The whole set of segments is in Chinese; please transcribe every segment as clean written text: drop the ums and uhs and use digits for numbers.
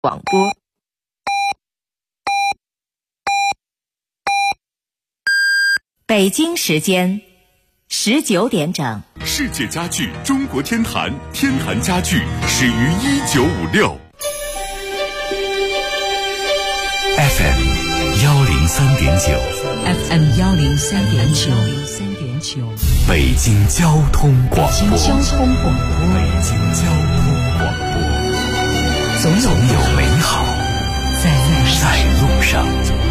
广播。北京时间19点整。 世界家具中国天坛，天坛家具始于1956。FM 103.9，FM 103.9， 北京交通广播， 北京交通广播， 北京交通广播， 总有美好在路上。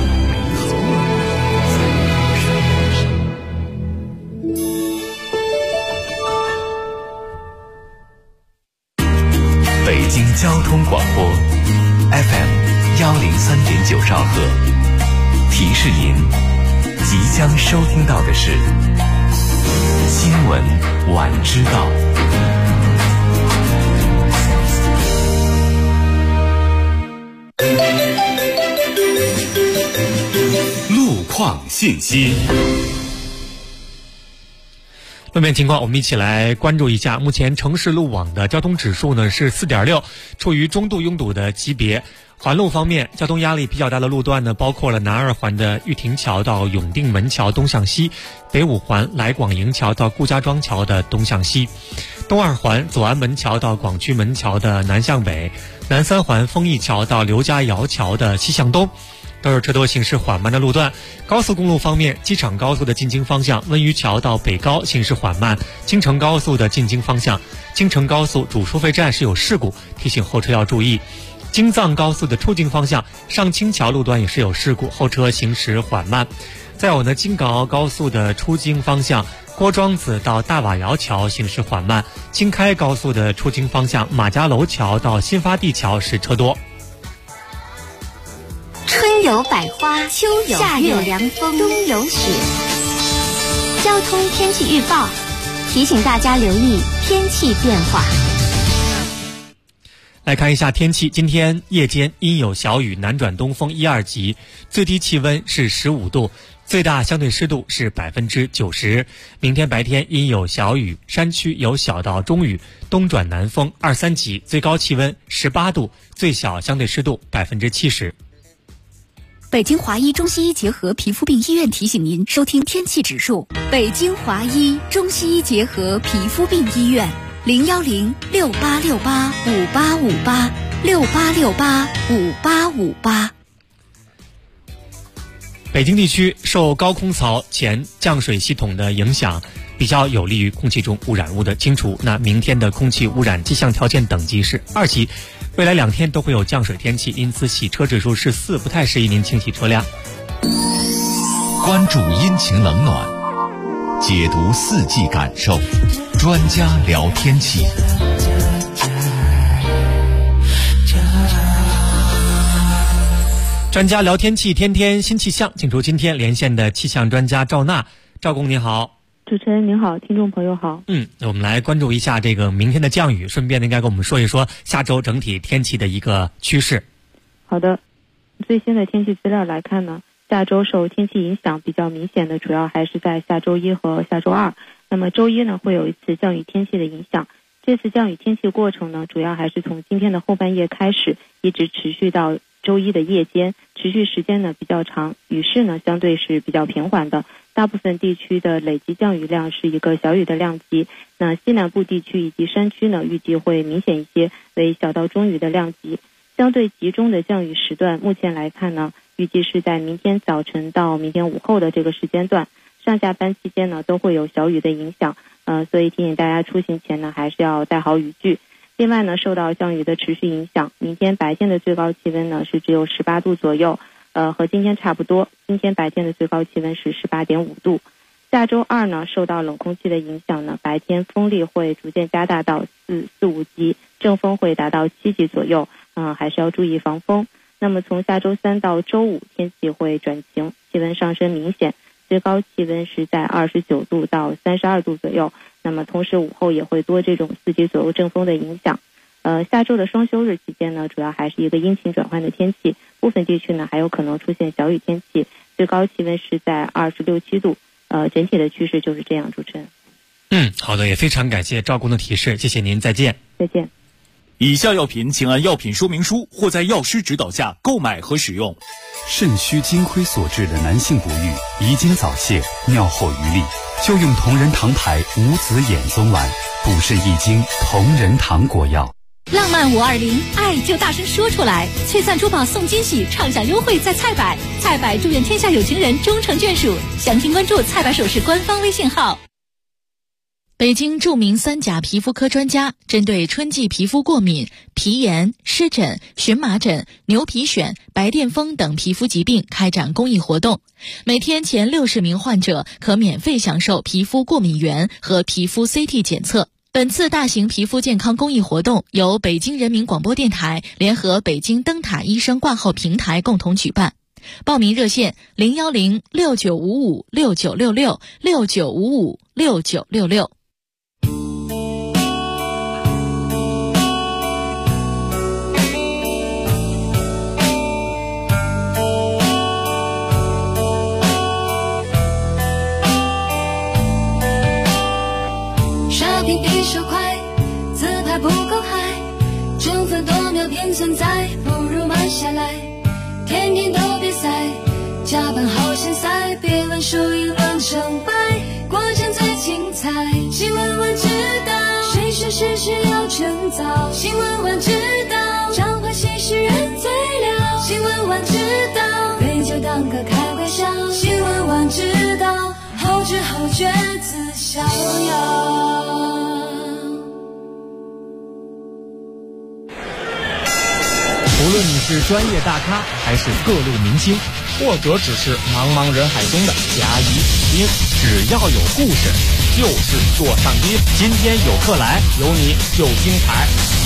北京交通广播 FM 103.9兆赫，提示您即将收听到的是新闻晚知道。路况信息。 路面情况，我们一起来关注一下。目前城市路网的交通指数呢是 4.6， 处于中度拥堵的级别。环路方面，交通压力比较大的路段呢，包括了南二环的玉亭桥到永定门桥东向西，北五环来广营桥到顾家庄桥的东向西，东二环左安门桥到广渠门桥的南向北，南三环丰益桥到刘家窑桥的西向东，都是车多行驶缓慢的路段。高速公路方面，机场高速的进京方向温榆桥到北高行驶缓慢，京承高速的进京方向京承高速主收费站是有事故，提醒后车要注意。京藏高速的出京方向上清桥路段也是有事故，后车行驶缓慢。再有呢，京港澳高速的出京方向郭庄子到大瓦窑桥行驶缓慢，京开高速的出京方向马家楼桥到新发地桥是车多。 春有百花，秋有夏有凉风，冬有雪。交通天气预报提醒大家留意天气变化。 来看一下天气，今天夜间阴有小雨，南转东风1、2级，最低气温是15度，最大相对湿度是90%。明天白天阴有小雨，山区有小到中雨，东转南风2、3级，最高气温18度，最小相对湿度70%。 北京华医中西医结合皮肤病医院提醒您收听天气指数。北京华医中西医结合皮肤病医院，010-6868-5858，6868-5858。 北京地区受高空槽前降水系统的影响，比较有利于空气中污染物的清除。那明天的空气污染气象条件等级是2级，未来2天都会有降水天气，因此洗车指数是4，不太适宜您清洗车辆。 关注阴晴冷暖，解读四季感受，专家聊天气。 专家聊天气，天天新气象。请出今天连线的气象专家赵娜。赵工您好。 主持人您好，听众朋友好。 我们来关注一下这个明天的降雨，顺便应该跟我们说一说下周整体天气的一个趋势。 好的，最新的天气资料来看呢，下周受天气影响比较明显的主要还是在下周一和下周二。那么周一呢会有一次降雨天气的影响，这次降雨天气过程呢主要还是从今天的后半夜开始，一直持续到周一的夜间，持续时间呢比较长，雨势呢相对是比较平缓的，大部分地区的累计降雨量是一个小雨的量级。那西南部地区以及山区呢预计会明显一些，为小到中雨的量级。相对集中的降雨时段，目前来看呢预计是在明天早晨到明天午后的这个时间段，上下班期间呢都会有小雨的影响，所以提醒大家出行前呢还是要带好雨具。另外呢，受到降雨的持续影响，明天白天的最高气温呢是只有18度左右，和今天差不多。今天白天的最高气温是18.5度。下周二呢，受到冷空气的影响呢，白天风力会逐渐加大到4、5级，阵风会达到7级左右，还是要注意防风。那么从下周三到周五，天气会转晴，气温上升明显，最高气温是在29度到32度左右。那么同时午后也会多这种4级左右阵风的影响。下周的双休日期间呢，主要还是一个阴晴转换的天气，部分地区呢还有可能出现小雨天气，最高气温是在26、7度。整体的趋势就是这样，主持人。 好的，也非常感谢赵工的提示，谢谢您，再见。 再见。 以下药品请按药品说明书或在药师指导下购买和使用。 肾虚金亏所致的男性不育、遗精早泄、尿后余沥，就用同仁堂牌无籽眼松丸，补肾益精同仁堂果药。 浪漫520，爱就大声说出来！璀璨珠宝送惊喜，畅享优惠在菜百。菜百祝愿天下有情人终成眷属。详情关注菜百首饰官方微信号。北京著名3甲皮肤科专家针对春季皮肤过敏、皮炎、湿疹、荨麻疹、牛皮癣、白癜风等皮肤疾病开展公益活动，每天前60名患者可免费享受皮肤过敏原和皮肤 CT 检测。本次大型皮肤健康公益活动由北京人民广播电台联合北京灯塔医生挂号平台共同举办。报名热线010-6955-6966 6955-6966。 比手快，自拍不够嗨，争分夺秒偏存在，不如慢下来。天天都比赛，加班好现塞，别问输赢论成败，过程最精彩。新闻晚知道，谁说事实要趁早？新闻晚知道，彰化新诗人最了。新闻晚知道，杯酒当歌开怀笑。新闻晚知道，后知后觉自逍遥。 无论你是专业大咖，还是各路明星，或者只是茫茫人海中的甲乙丙丁，只要有故事，就是座上宾。今天有客来，有你就精彩。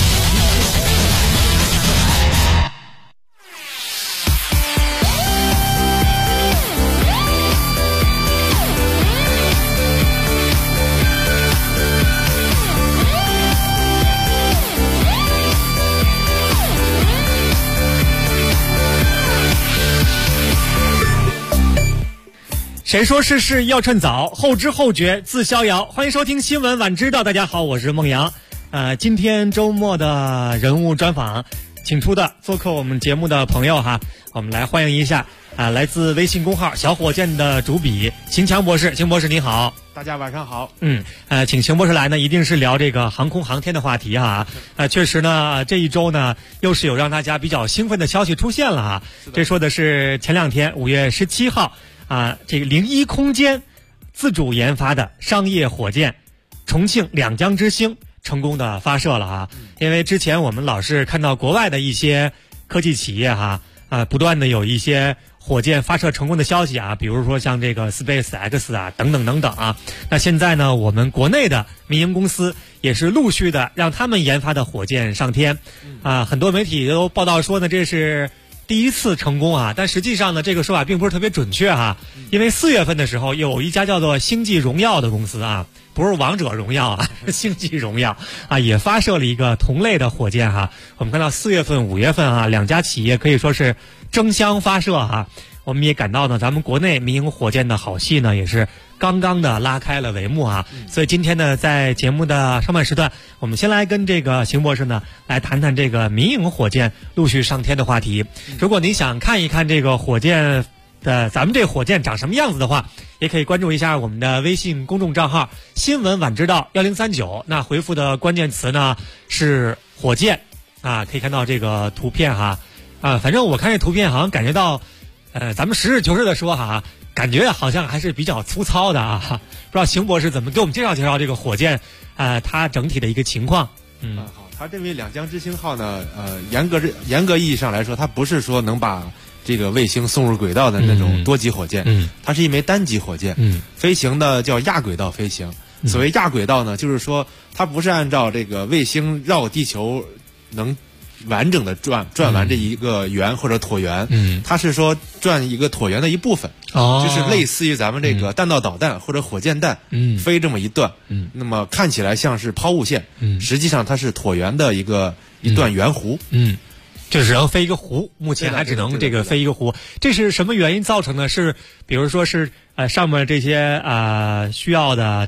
谁说事事要趁早，后知后觉自逍遥。欢迎收听新闻晚知道，大家好，我是孟阳。今天周末的人物专访，请出的做客我们节目的朋友哈，我们来欢迎一下来自微信公号小火箭的主笔秦强博士。秦博士你好。 大家晚上好。 请秦博士来呢，一定是聊这个航空航天的话题哈。确实呢，这一周呢，又是有让大家比较兴奋的消息出现了哈。这说的是前2天5月17号。这个01空间自主研发的商业火箭重庆两江之星成功的发射了哈。因为之前我们老是看到国外的一些科技企业哈，不断的有一些火箭发射成功的消息啊，比如说像这个 SpaceX 啊等等等等啊。那现在呢，我们国内的民营公司也是陆续的让他们研发的火箭上天很多媒体都报道说呢，这是第一次成功啊，但实际上呢，这个说法并不是特别准确哈。因为4月份的时候，有一家叫做星际荣耀的公司啊，不是王者荣耀啊，星际荣耀也发射了一个同类的火箭哈。我们看到4月份、5月份两家企业可以说是争相发射哈。我们也感到呢，咱们国内民营火箭的好戏呢，也是刚刚的拉开了帷幕啊。所以今天呢，在节目的上半时段，我们先来跟这个邢博士呢来谈谈这个民营火箭陆续上天的话题。如果您想看一看这个火箭的咱们这火箭长什么样子的话，也可以关注一下我们的微信公众账号新闻晚知道1039，那回复的关键词呢是火箭可以看到这个图片哈反正我看这图片好像感觉到咱们实事求是的说哈，感觉好像还是比较粗糙的不知道邢博士怎么给我们介绍介绍这个火箭它整体的一个情况。 好，它这位两江之星号呢严格意义上来说，它不是说能把这个卫星送入轨道的那种多级火箭，它是一枚单级火箭，飞行的叫亚轨道飞行。所谓亚轨道呢，就是说它不是按照这个卫星绕地球能完整的转完这一个圆或者椭圆，它是说转一个椭圆的一部分，就是类似于咱们这个弹道导弹或者火箭弹，飞这么一段，那么看起来像是抛物线，实际上它是椭圆的一段圆弧， 就是能飞一个弧，目前还只能这个飞一个弧。这是什么原因造成的？是比如说是上面这些需要的这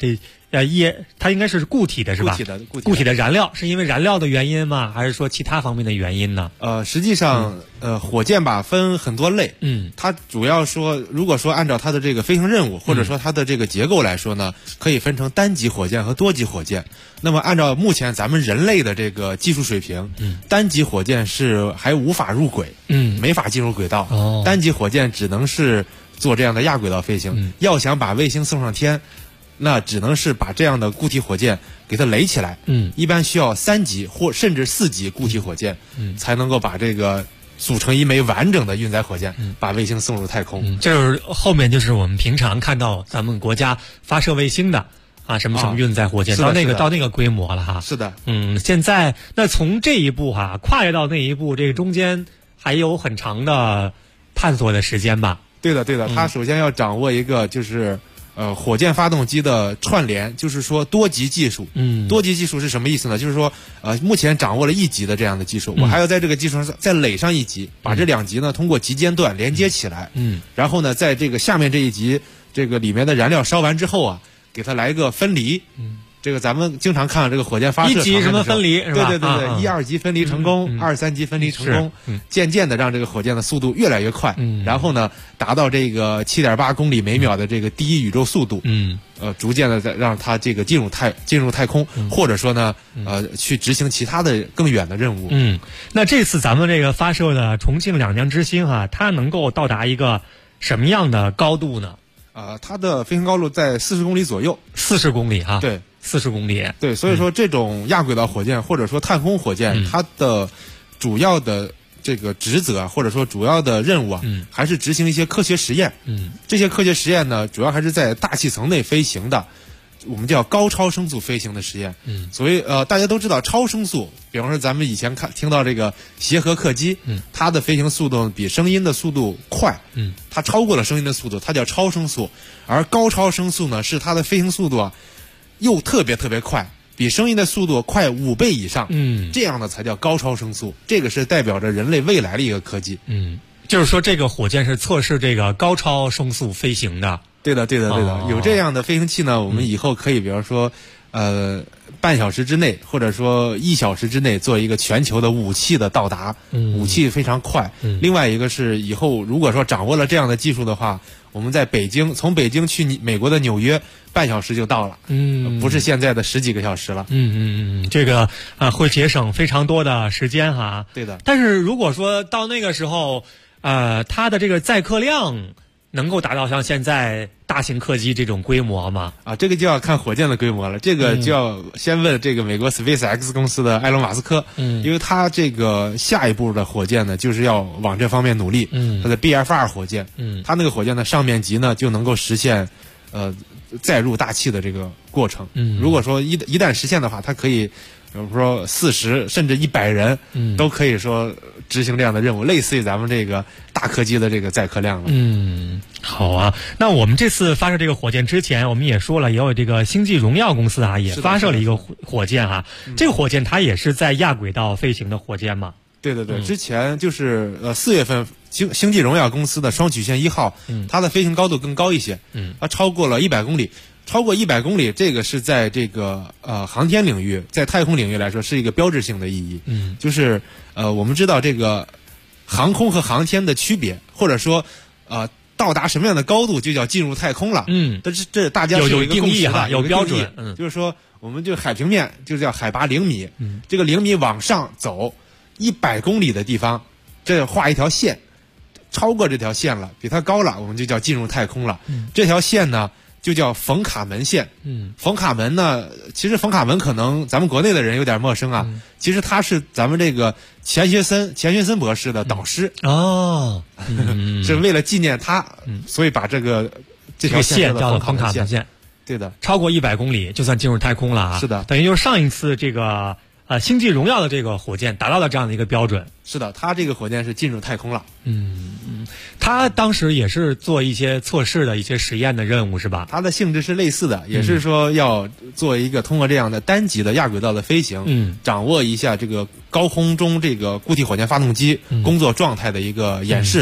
它应该是固体的是吧？固体的燃料，是因为燃料的原因吗？还是说其他方面的原因呢？ 实际上，火箭吧分很多类。它主要说，如果说按照它的这个飞行任务，或者说它的这个结构来说呢，可以分成单级火箭和多级火箭。那么按照目前咱们人类的这个技术水平，单级火箭是还无法入轨，没法进入轨道。单级火箭只能是做这样的亚轨道飞行。要想把卫星送上天，那只能是把这样的固体火箭给它垒起来。一般需要3级或甚至4级固体火箭，才能够把这个组成一枚完整的运载火箭，把卫星送入太空。 这就是后面就是我们平常看到咱们国家发射卫星的什么运载火箭，到那个规模了哈。 是的。 现在那从这一步跨越到那一步，这个中间还有很长的探索的时间吧？ 对的。它首先要掌握一个就是火箭发动机的串联，就是说多级技术。多级技术是什么意思呢？就是说目前掌握了1级的这样的技术，我还要在这个基础上再垒上1级，把这2级呢通过级间段连接起来。然后呢，在这个下面这一级这个里面的燃料烧完之后给它来一个分离。这个咱们经常看这个火箭发射 1级什么分离是吧？ 对，1、2级分离成功，2、3级分离成功，渐渐的让这个火箭的速度越来越快，然后呢达到这个7.8公里每秒的这个第一宇宙速度，逐渐的让它这个进入太空，或者说呢去执行其他的更远的任务。 那这次咱们这个发射的重庆两江之星它能够到达一个什么样的高度呢？ 它的飞行高度在40公里左右。 40公里对。 40公里， 对，所以说这种亚轨道火箭或者说太空火箭，它的主要的这个职责或者说主要的任务还是执行一些科学实验。这些科学实验呢，主要还是在大气层内飞行的，我们叫高超声速飞行的实验。所以大家都知道超声速，比方说咱们以前听到这个协和客机，它的飞行速度比声音的速度快，它超过了声音的速度，它叫超声速。而高超声速呢，是它的飞行速度又特别快，比声音的速度快5倍以上。这样的才叫高超声速，这个是代表着人类未来的一个科技。 就是说这个火箭是测试这个高超声速飞行的。 对的。有这样的飞行器呢，我们以后可以比方说半小时之内或者说1小时之内做一个全球的武器的到达，武器非常快。另外一个是以后如果说掌握了这样的技术的话，我们在从北京去美国的纽约半小时就到了，不是现在的10几个小时了。 这个会节省非常多的时间哈。 对的。 但是如果说到那个时候，它的这个载客量能够达到像现在大型客机这种规模吗？ 这个就要看火箭的规模了。这个就要先问这个美国 SpaceX 公司的埃隆·马斯克，因为他这个下一步的火箭呢，就是要往这方面努力。他的 BF2 火箭，他那个火箭的上面级呢，就能够实现载入大气的这个过程。如果说一旦实现的话，它可以比如说40甚至100人都可以说执行这样的任务，类似于咱们这个大客机的这个载客量了。 好啊。那我们这次发射这个火箭之前，我们也说了，也有这个星际荣耀公司也发射了一个火箭这个火箭它也是在亚轨道飞行的火箭吗？ 对，之前就是4月份星际荣耀公司的双曲线1号，它的飞行高度更高一些，它超过了100公里。超过100公里，这个是在这个航天领域，在太空领域来说是一个标志性的意义。就是我们知道这个航空和航天的区别，或者说到达什么样的高度就叫进入太空了。但是这大家是有一个定义有标准。 就是说我们就海平面就叫海拔0米，这个0米往上走100公里的地方，这画一条线，超过这条线了，比它高了，我们就叫进入太空了。这条线呢就叫冯卡门线。冯卡门呢，其实冯卡门可能咱们国内的人有点陌生其实他是咱们这个钱学森博士的导师。是为了纪念他，所以把这条线叫做冯卡门线。 对的， 超过100公里就算进入太空了是的， 等于就是上一次这个星际荣耀的这个火箭达到了这样的一个标准。 是的，它这个火箭是进入太空了。 它当时也是做一些测试的一些实验的任务是吧？ 它的性质是类似的，也是说要做一个通过这样的单级的亚轨道的飞行，掌握一下这个高空中这个固体火箭发动机工作状态的一个演示，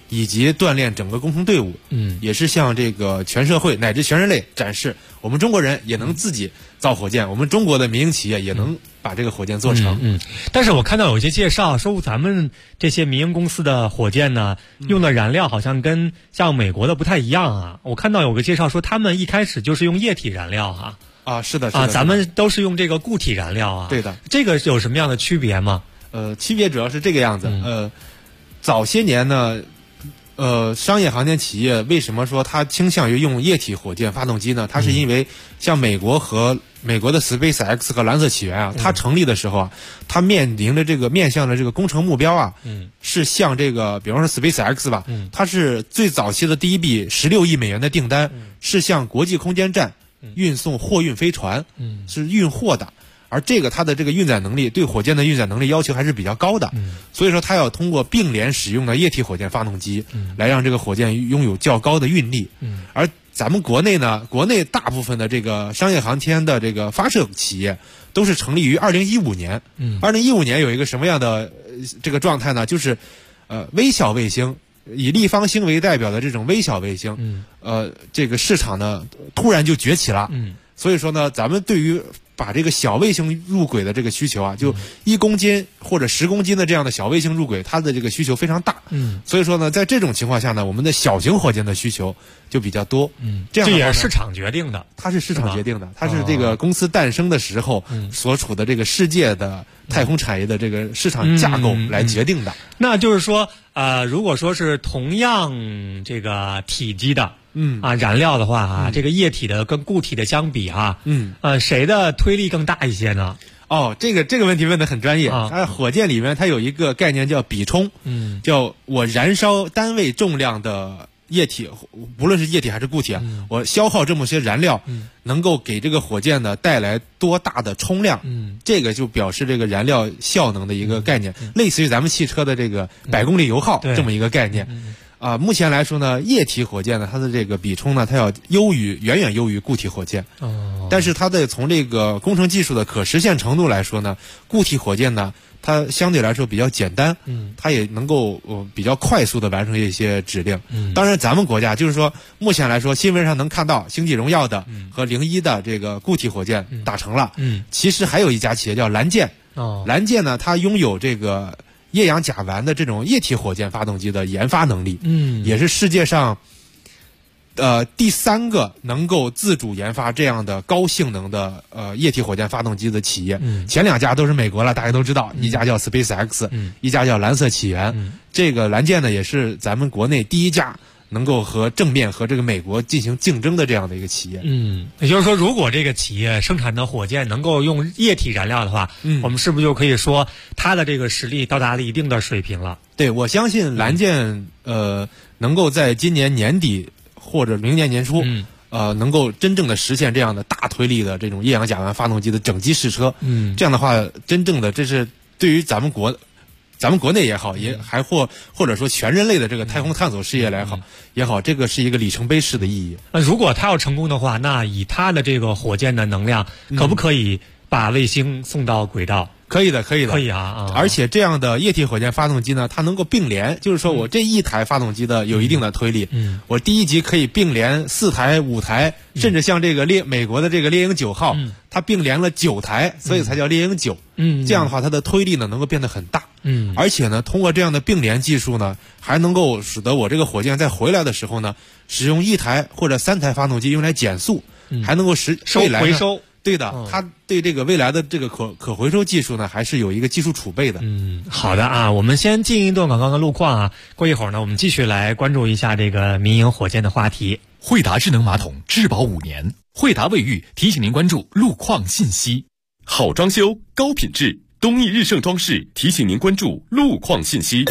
以及锻炼整个工程队伍，也是向这个全社会乃至全人类展示，我们中国人也能自己造火箭，我们中国的民营企业也能把这个火箭做成。 但是我看到有一些介绍说，咱们这些民营公司的火箭呢，用的燃料好像跟像美国的不太一样啊。我看到有个介绍说，他们一开始就是用液体燃料哈。 是的， 咱们都是用这个固体燃料啊。 对的， 这个有什么样的区别吗？ 区别主要是这个样子。早些年呢，商业航天企业为什么说它倾向于用液体火箭发动机呢？它是因为像美国的 SpaceX 和蓝色起源啊，它成立的时候啊，它面向的这个工程目标啊，是像这个，比方说 SpaceX 吧，它是最早期的第一笔16亿美元的订单，是向国际空间站运送货运飞船，是运货的。而这个它的这个运载能力，对火箭的运载能力要求还是比较高的，所以说它要通过并联使用的液体火箭发动机，来让这个火箭拥有较高的运力。而咱们国内呢，国内大部分的这个商业航天的这个发射企业都是成立于2015年。2015年有一个什么样的这个状态呢？就是微小卫星，以立方星为代表的这种微小卫星，这个市场呢突然就崛起了。所以说呢，咱们对于把这个小卫星入轨的这个需求啊，就1公斤或者10公斤的这样的小卫星入轨，它的这个需求非常大。所以说呢，在这种情况下呢，我们的小型火箭的需求就比较多。这样的话呢， 这也是市场决定的， 它是市场决定的，它是这个公司诞生的时候所处的这个世界的太空产业的这个市场架构来决定的。 那就是说，如果说是同样这个体积的。燃料的话这个液体的跟固体的相比谁的推力更大一些呢？ 这个问题问得很专业。火箭里面它有一个概念叫比冲，叫我燃烧单位重量的液体，不论是液体还是固体我消耗这么些燃料，能够给这个火箭呢带来多大的冲量，这个就表示这个燃料效能的一个概念，类似于咱们汽车的这个100公里油耗这么一个概念。目前来说呢，液体火箭呢，它的这个比冲呢，它要远远优于固体火箭。但是它的从这个工程技术的可实现程度来说呢，固体火箭呢，它相对来说比较简单，它也能够比较快速的完成一些指令。当然，咱们国家就是说，目前来说新闻上能看到星际荣耀的和01的这个固体火箭打成了。其实还有一家企业叫蓝箭。蓝箭呢，它拥有这个液氧甲烷的这种液体火箭发动机的研发能力，也是世界上第3个能够自主研发这样的高性能的液体火箭发动机的企业。前2家都是美国了，大家都知道，一家叫 SpaceX，一家叫蓝色起源。这个蓝箭呢，也是咱们国内第1家能够正面和这个美国进行竞争的这样的一个企业。 也就是说，如果这个企业生产的火箭能够用液体燃料的话，我们是不是就可以说它的这个实力到达了一定的水平了？ 对，我相信蓝箭能够在今年年底或者明年年初能够真正的实现这样的大推力的这种液氧甲烷发动机的整机试车。这样的话，真正的这是对于咱们国内也好，或者说全人类的这个太空探索事业也好，这个是一个里程碑式的意义。 如果它要成功的话，那以它的这个火箭的能量，可不可以把卫星送到轨道？ 可以的。 可以啊！ 而且这样的液体火箭发动机呢，它能够并联，就是说我这一台发动机的有一定的推力，我第一级可以并联4台、5台，甚至像这个美国的这个猎鹰9号，它并联了9台，所以才叫猎鹰9。这样的话，它的推力呢能够变得很大。而且呢，通过这样的并联技术呢，还能够使得我这个火箭在回来的时候呢，使用1台或者3台发动机用来减速，还能够回收。 对的，它对这个未来的这个可回收技术呢，还是有一个技术储备的。 好的啊，我们先进一段广告的路况啊，过一会儿呢，我们继续来关注一下这个民营火箭的话题。 惠达智能马桶质保5年，惠达卫浴提醒您关注路况信息。好装修，高品质，东益日盛装饰提醒您关注路况信息。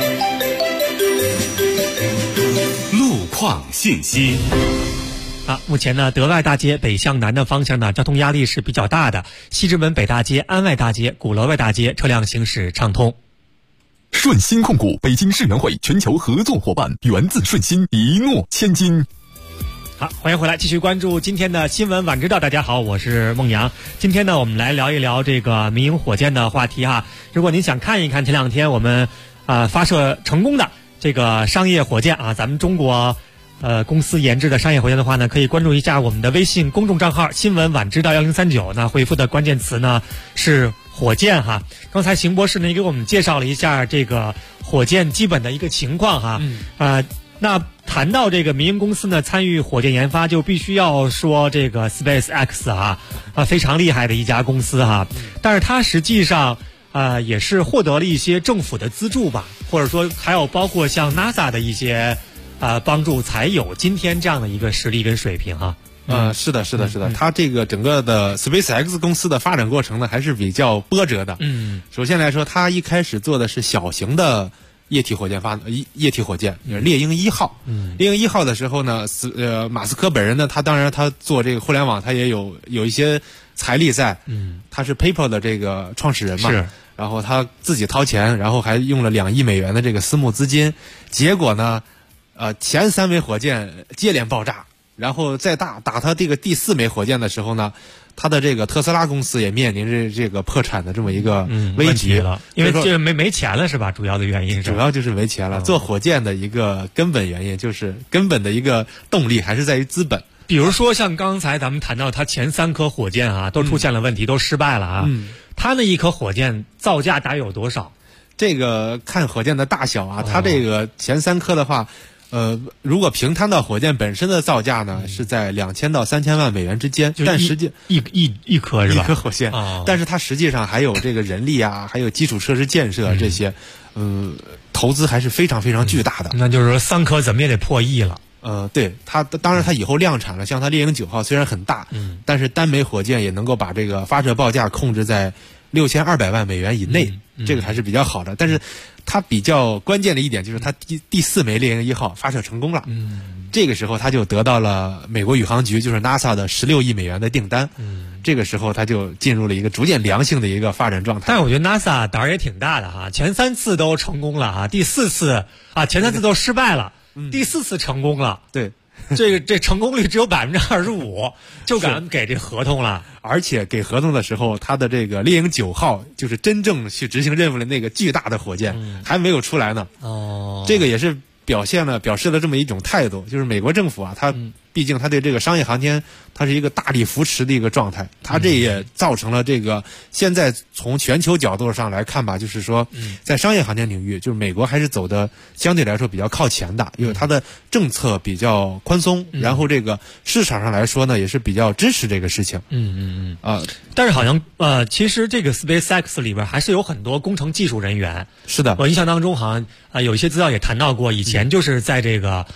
路况信息。 目前呢，德外大街北向南的方向呢，交通压力是比较大的。西直门北大街、安外大街、鼓楼外大街车辆行驶畅通。 顺鑫控股北京世园会全球合作伙伴，源自顺鑫，一诺千金。 好，欢迎回来，继续关注今天的新闻晚知道。大家好，我是孟阳。今天呢，我们来聊一聊这个民营火箭的话题哈。如果您想看一看前2天我们发射成功的这个商业火箭啊，咱们中国公司研制的商业火箭的话呢，可以关注一下我们的微信公众账号新闻晚知道1039，那回复的关键词呢是火箭哈。刚才邢博士呢也给我们介绍了一下这个火箭基本的一个情况哈。那谈到这个民营公司呢参与火箭研发，就必须要说这个 SpaceX 非常厉害的一家公司哈。但是它实际上也是获得了一些政府的资助吧，或者说还有包括像 NASA 的一些帮助，才有今天这样的一个实力跟水平哈。 是的。它这个整个的 SpaceX 公司的发展过程呢，还是比较波折的。首先来说，它一开始做的是小型的液体火箭猎鹰1号。猎鹰1号的时候呢，马斯克本人呢，他当然他做这个互联网，他也有一些财力在。他是 PayPal 的这个创始人嘛。是。然后他自己掏钱，然后还用了2亿美元的这个私募资金。结果呢，前3枚火箭接连爆炸。然后再打他这个第4枚火箭的时候呢，他的这个特斯拉公司也面临着这个破产的这么一个危局了，因为这没钱了是吧？主要的原因是主要就是没钱了。做火箭的一个根本原因就是根本的一个动力还是在于资本。 比如说像刚才咱们谈到他前3颗火箭都出现了问题，都失败了他那一颗火箭造价大约有多少？ 这个看火箭的大小他这个前3颗的话。如果平摊到火箭本身的造价呢，是在2000到3000万美元之间，但实际一颗是吧？ 一颗火箭，但是它实际上还有这个人力还有基础设施建设这些，投资还是非常非常巨大的。 那就是说3颗怎么也得破亿了。 对，当然它以后量产了，像它猎鹰9号虽然很大，但是单枚火箭也能够把这个发射报价控制在6200万美元以内，这个还是比较好的。但是它比较关键的一点就是它第4枚猎鹰1号发射成功了，这个时候它就得到了美国宇航局就是 NASA 的16亿美元的订单，这个时候它就进入了一个逐渐良性的一个发展状态。 但我觉得 NASA 胆儿也挺大的哈，前3次都成功了第4次前3次都失败了，第4次成功了。 对。 这成功率只有25%，就敢给这合同了。 而且给合同的时候，他的这个猎鹰9号就是真正去执行任务的那个巨大的火箭还没有出来呢。这个也是表示了这么一种态度，就是美国政府他毕竟他对这个商业航天它是一个大力扶持的一个状态，它这也造成了这个现在从全球角度上来看吧，就是说在商业航天领域，就是美国还是走的相对来说比较靠前的，因为它的政策比较宽松，然后这个市场上来说呢也是比较支持这个事情。 但是好像其实这个 SpaceX 里边还是有很多工程技术人员。 是的， 我印象当中好像有一些资料也谈到过，以前就是在这个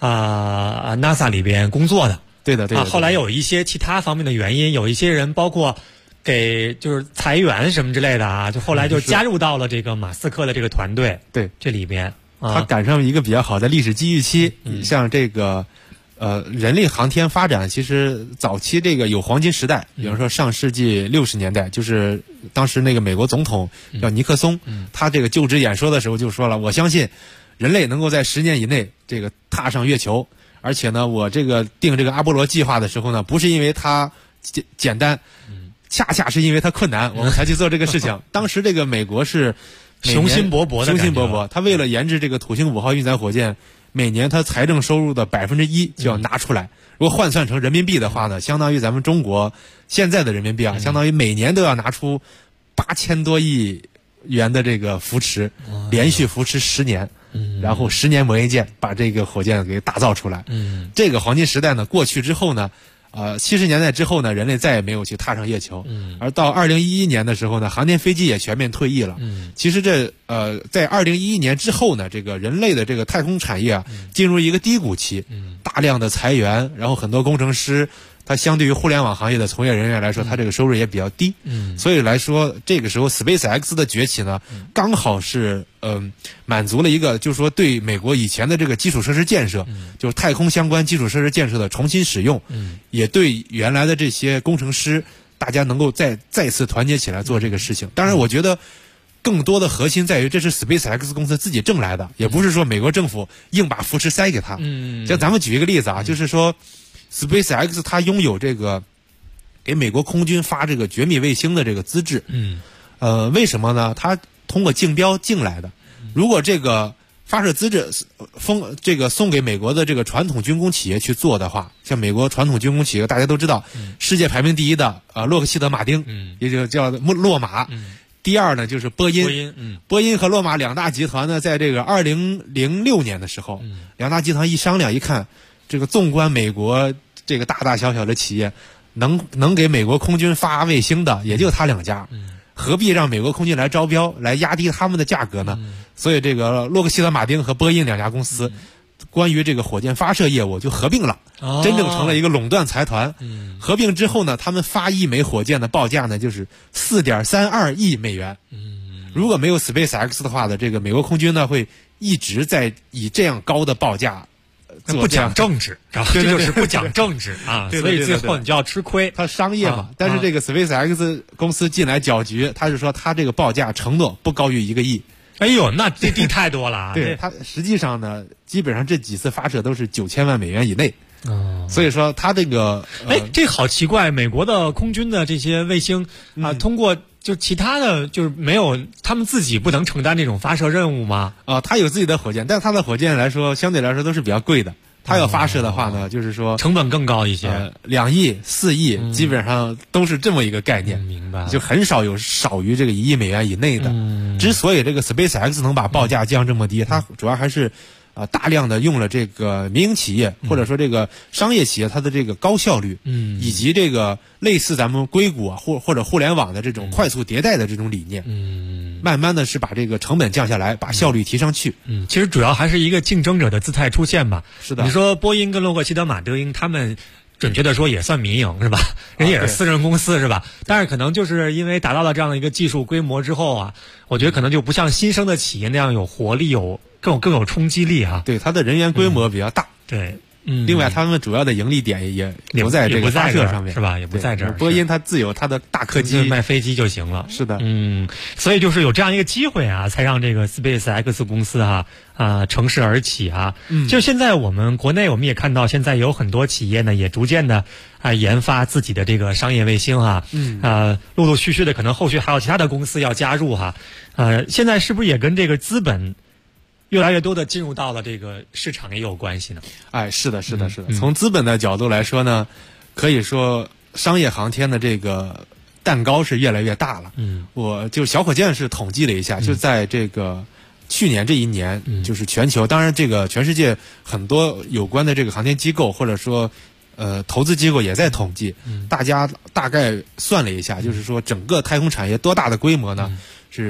NASA 里边工作的。 对的。 后来有一些其他方面的原因，有一些人包括就是裁员什么之类的就后来就加入到了这个马斯克的这个团队。 对， 这里边他赶上一个比较好的历史机遇期。像这个人类航天发展，其实早期这个有黄金时代，比方说上世纪60年代，就是当时那个美国总统叫尼克松，他这个就职演说的时候就说了，我相信人类能够在10年以内这个踏上月球。而且呢，我这个定这个阿波罗计划的时候呢，不是因为它简单，恰恰是因为它困难，我们才去做这个事情。当时这个美国是雄心勃勃， 他为了研制这个土星5号运载火箭，每年他财政收入的1%就要拿出来。如果换算成人民币的话呢，相当于咱们中国现在的人民币相当于每年都要拿出8000多亿元的这个扶持，连续扶持10年。然后10年磨一剑把这个火箭给打造出来。这个黄金时代呢过去之后呢，70年代之后呢，人类再也没有去踏上月球。而到2011年的时候呢，航天飞机也全面退役了。其实在2011年之后呢，这个人类的这个太空产业进入一个低谷期，大量的裁员，然后很多工程师。它相对于互联网行业的从业人员来说，它这个收入也比较低。所以来说，这个时候 SpaceX 的崛起呢，刚好是满足了一个，就是说对美国以前的这个基础设施建设，就是太空相关基础设施建设的重新使用，也对原来的这些工程师，大家能够再次团结起来做这个事情。当然，我觉得更多的核心在于，这是 SpaceX 公司自己挣来的，也不是说美国政府硬把扶持塞给他。像咱们举一个例子就是说。SpaceX 它拥有这个给美国空军发这个绝密卫星的这个资质。为什么呢？它通过竞标竞来的。如果这个发射资质送给美国的这个传统军工企业去做的话，像美国传统军工企业大家都知道，世界排名第一的洛克希德马丁，也就叫洛马。第二呢就是波音，波音和洛马两大集团呢，在这个2006年的时候，两大集团一商量一看，这个纵观美国这个大大小小的企业，能给美国空军发卫星的也就他两家，何必让美国空军来招标，来压低他们的价格呢？所以这个洛克希德马丁和波音两家公司，关于这个火箭发射业务就合并了，真正成了一个垄断财团。合并之后呢，他们发一枚火箭的报价呢就是4.32亿美元。如果没有 SpaceX 的话的，这个美国空军呢会一直在以这样高的报价。 不讲政治，这就是不讲政治啊！所以最后你就要吃亏。 它商业嘛，但是这个 SpaceX 公司进来搅局，他是说他这个报价承诺不高于1个亿。 哎呦，那这地太多了。 对，他实际上呢，基本上这几次发射都是9000万美元以内。所以说他这个， 这好奇怪，美国的空军的这些卫星啊，通过就其他的就是没有，他们自己不能承担这种发射任务吗？ 他有自己的火箭，但他的火箭来说，相对来说都是比较贵的。他要发射的话呢，就是说成本更高一些 ，2亿、4亿，基本上都是这么一个概念。 明白， 就很少有少于这个1亿美元以内的。之所以这个 SpaceX 能把报价降这么低，它主要还是大量的用了这个民营企业或者说这个商业企业它的这个高效率，以及这个类似咱们硅谷或者互联网的这种快速迭代的这种理念，慢慢的是把这个成本降下来，把效率提上去。 其实主要还是一个竞争者的姿态出现吧。 是的， 你说波音跟洛克希德马丁他们。准确的说也算民营是吧？人也是私人公司是吧？但是可能就是因为达到了这样的一个技术规模之后啊，我觉得可能就不像新生的企业那样有活力，更有冲击力啊。 对，它的人员规模比较大。 对。 另外，他们主要的盈利点也不在这个发射上面， 是吧？也不在这儿。 波音它自有它的大客机， 卖飞机就行了。 是的， 所以就是有这样一个机会啊，才让这个 SpaceX 公司乘势而起啊。就现在我们国内我们也看到，现在有很多企业呢，也逐渐的研发自己的这个商业卫星陆陆续续的，可能后续还有其他的公司要加入现在是不是也跟这个资本？越来越多的进入到了这个市场也有关系呢。 是的。从资本的角度来说呢，可以说商业航天的这个蛋糕是越来越大了。我就小火箭是统计了一下，就在这个去年这一年，就是全球，当然这个全世界很多有关的这个航天机构或者说投资机构也在统计，大家大概算了一下，就是说整个太空产业多大的规模呢？是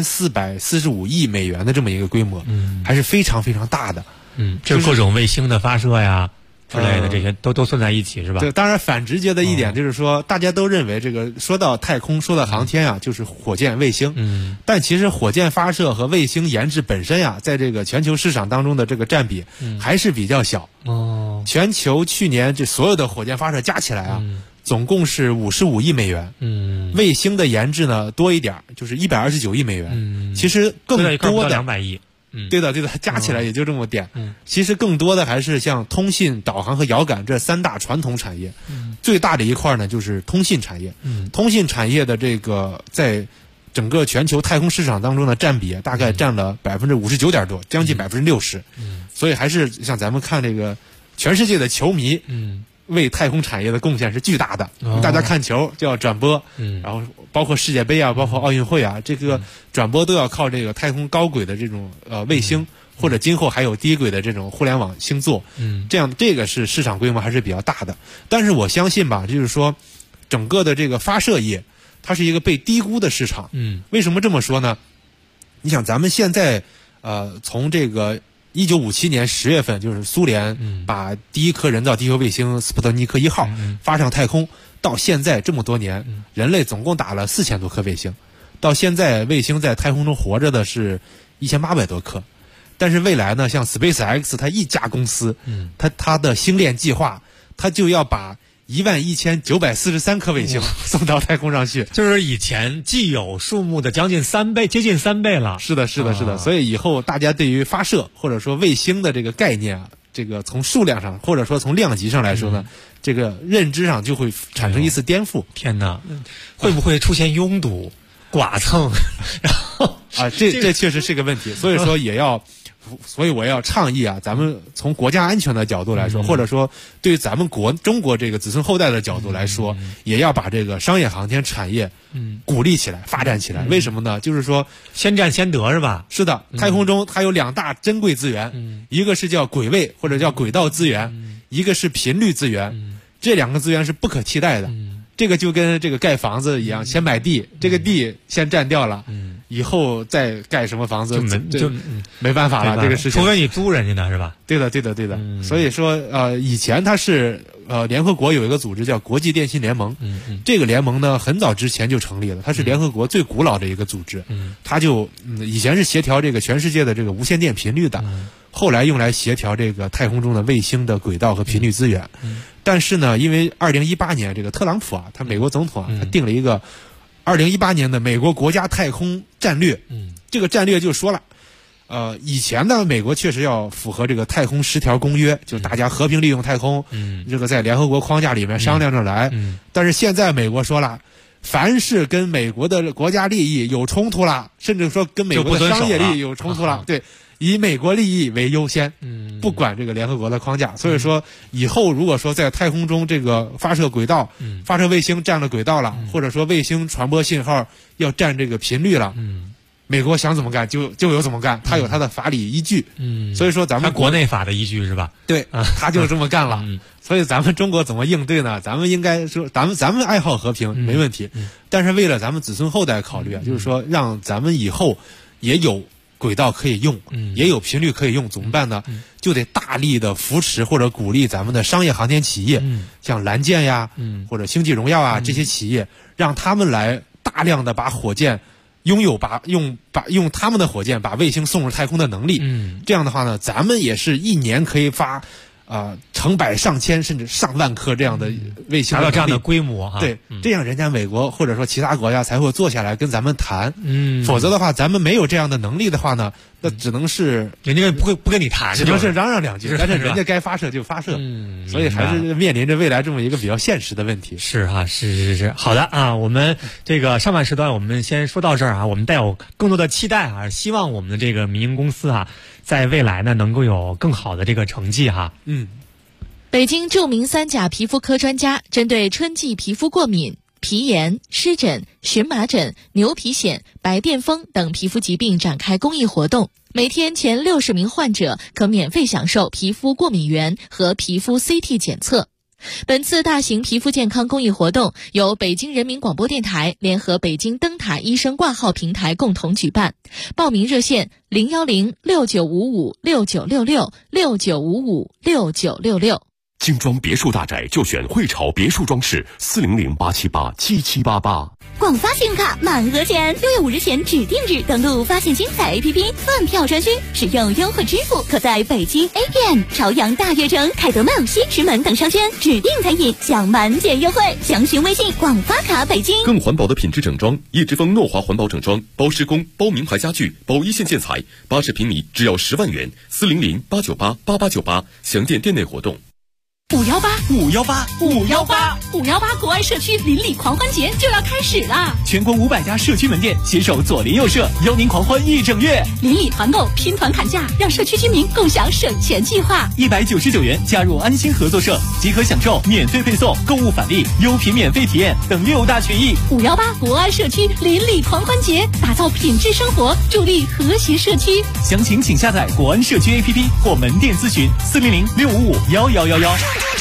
3445亿美元的这么一个规模，还是非常非常大的。 就是各种卫星的发射呀之类的，这些都算在一起是吧？ 对，当然反直觉的一点就是说，大家都认为这个说到太空、说到航天就是火箭、卫星。但其实火箭发射和卫星研制本身在这个全球市场当中的这个占比还是比较小。全球去年这所有的火箭发射加起来总共是55亿美元。卫星的研制呢多一点，就是129亿美元。其实更多的 200亿。 对的，加起来也就这么点。其实更多的还是像通信、导航和遥感这3大传统产业。最大的一块呢就是通信产业。通信产业的这个在整个全球太空市场当中的占比大概占了59%点多，将近60%。所以还是像咱们看这个全世界的球迷。为太空产业的贡献是巨大的。大家看球就要转播，然后包括世界杯包括奥运会这个转播都要靠这个太空高轨的这种卫星，或者今后还有低轨的这种互联网星座。这样这个是市场规模还是比较大的。但是我相信吧，就是说整个的这个发射业，它是一个被低估的市场。为什么这么说呢？你想咱们现在从这个1957年10月份，就是苏联把第一颗人造地球卫星斯普特尼克1号发上太空，到现在这么多年，人类总共打了4000多颗卫星，到现在卫星在太空中活着的是1800多颗。但是未来呢，像 SpaceX 它一家公司，它的星链计划，它就要把11943颗卫星送到太空上去， 就是以前既有数目的将近3倍，接近3倍了。 是的。所以以后大家对于发射或者说卫星的这个概念这个从数量上或者说从量级上来说呢，这个认知上就会产生一次颠覆。 天哪，会不会出现拥堵、剐蹭？然后这确实是个问题。所以说也要所以我要倡议啊，咱们从国家安全的角度来说，或者说对咱们中国这个子孙后代的角度来说，也要把这个商业航天产业鼓励起来、发展起来。为什么呢？就是说先占先得是吧？ 是的，太空中它有2大珍贵资源，一个是叫轨位或者叫轨道资源，一个是频率资源，这2个资源是不可替代的。这个就跟这个盖房子一样，先买地，这个地先占掉了，以后再盖什么房子就没办法了，这个事情。 除非你租人家的是吧？ 对的。所以说以前它是联合国有一个组织叫国际电信联盟，这个联盟呢很早之前就成立了，它是联合国最古老的一个组织，它就以前是协调这个全世界的这个无线电频率的，后来用来协调这个太空中的卫星的轨道和频率资源。但是呢，因为2018年这个特朗普啊，他美国总统啊，他定了一个2018年的美国国家太空战略。这个战略就说了，以前呢，美国确实要符合这个太空10条公约，就是大家和平利用太空，这个在联合国框架里面商量着来。但是现在美国说了，凡是跟美国的国家利益有冲突了，甚至说跟美国的商业利益有冲突了，对。以美国利益为优先，不管这个联合国的框架。所以说，以后如果说在太空中这个发射轨道、发射卫星占了轨道了，或者说卫星传播信号要占这个频率了，美国想怎么干就有怎么干，它有它的法理依据。所以说咱们国内法的依据是吧？ 对，他就这么干了。所以咱们中国怎么应对呢？咱们应该说，咱们爱好和平没问题，但是为了咱们子孙后代考虑啊，就是说让咱们以后也有轨道可以用，也有频率可以用，怎么办呢？就得大力的扶持或者鼓励咱们的商业航天企业，像蓝箭呀，或者星际荣耀啊这些企业，让他们来大量的把火箭用他们的火箭把卫星送入太空的能力。这样的话呢，咱们也是一年可以发成百上千甚至上万颗这样的卫星， 达到这样的规模哈。 对，这样人家美国或者说其他国家才会坐下来跟咱们谈。否则的话，咱们没有这样的能力的话呢，那只能是人家不跟你谈， 只能是嚷嚷两句，但是人家该发射就发射。所以还是面临着未来这么一个比较现实的问题。 是哈，是。好的啊，我们这个上半时段我们先说到这儿啊，我们带有更多的期待啊，希望我们的这个民营公司啊，在未来呢能够有更好的这个成绩哈。 北京著名3甲皮肤科专家针对春季皮肤过敏、皮炎、湿疹、荨麻疹、牛皮癣、白癜风等皮肤疾病展开公益活动，每天前60名患者可免费享受皮肤过敏原和皮肤 CT 检测。本次大型皮肤健康公益活动由北京人民广播电台联合北京灯塔医生挂号平台共同举办，报名热线010-6955-6966，6955-6966。 精装别墅大宅就选汇潮别墅装饰，400-878-7788。 广发信用卡满额钱，6月5日前指定日登录发现精彩 APP 饭票专区，使用优惠支付，可在北京 APM、朝阳大悦城、凯德梦、西直门等商圈指定餐饮享满减优惠。详询微信广发卡北京。 更环保的品质整装，叶之峰诺华环保整装，包施工、包名牌家具、包一线建材，80平米只要10万元，400-898-8898，详见店内活动。 518国安社区邻里狂欢节就要开始了， 全国500家社区门店携手左邻右舍，邀您狂欢1整月。 邻里团购、拼团砍价，让社区居民共享省钱计划。 199元加入安心合作社，即可享受免费配送、购物返利、优品免费体验等6大权益。 518国安社区邻里狂欢节，打造品质生活，助力和谐社区。 详情请下载国安社区 APP 或门店咨询400-655-1111。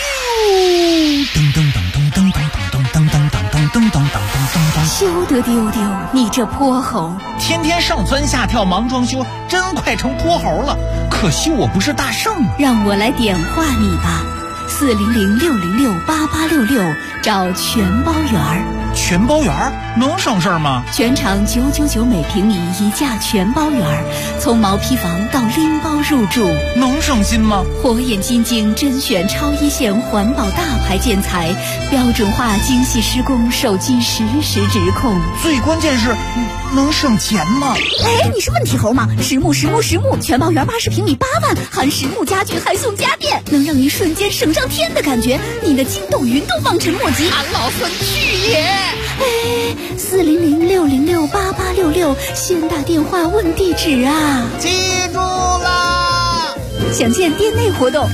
休得丢丢，你这泼猴！ 天天上蹿下跳忙装修，真快成泼猴了。可惜我不是大圣， 让我来点化你吧。400-606-8866，找全包园儿。 全包园儿能省事儿吗？ 全场999每平米一价全包园儿，从毛坯房到拎包入住， 能省心吗？ 火眼金睛甄选超一线环保大牌建材，标准化精细施工，手机实时指控。 最关键是能省钱吗？ 哎，你是问题猴吗？实木全包园80平米8万，含实木家具还送家电，能让你瞬间省上天的感觉，你的筋斗云都望尘莫及。 俺老孙去也！ 哎，400-606-8866，先打电话问地址啊！ 记住啦！ 详见店内活动。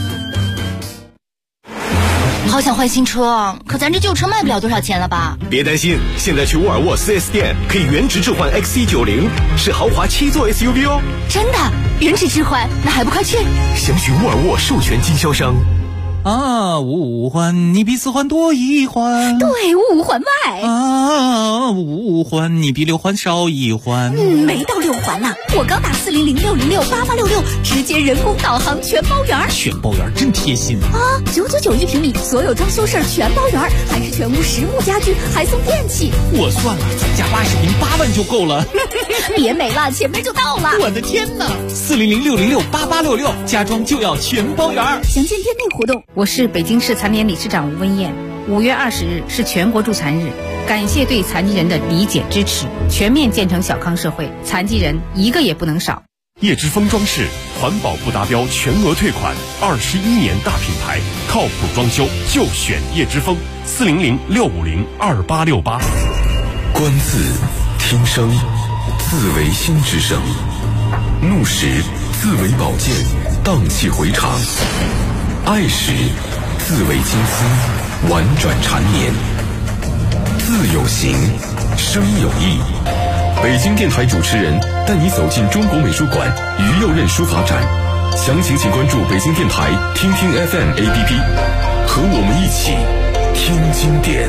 好想换新车，可咱这旧车卖不了多少钱了吧？ 别担心，现在去沃尔沃 4S 店可以原值置换 XC90，是豪华7座 SUV 哦。 真的？原值置换？那还不快去？ 详询沃尔沃授权经销商。 啊，五环你比4环多1环， 对，5环外啊，5环你比6环少1环。 没到6环呢，我刚打400-606-8866，直接人工导航全包圆。 全包圆真贴心啊！999一平米，所有装修事儿全包圆，还是全屋实木家具，还送电器。 我算了，咱家80平8万就够了。 别美了，前面就到了。 我的天哪！400-606-8866，家装就要全包圆。 详见店内活动。 我是北京市残联理事长吴文艳。5月20日是全国助残日，感谢对残疾人的理解支持，全面建成小康社会，残疾人一个也不能少。 叶之峰装饰环保不达标全额退款，21年大品牌，靠谱装修就选叶之峰，400-650-2868。 观字听声，字为心之声；怒时字为宝剑，荡气回肠；爱时字为金丝，婉转缠绵。字有形，声有意。北京电台主持人带你走进中国美术馆于右任书法展，详情请关注北京电台听听 FM APP， 和我们一起听经典。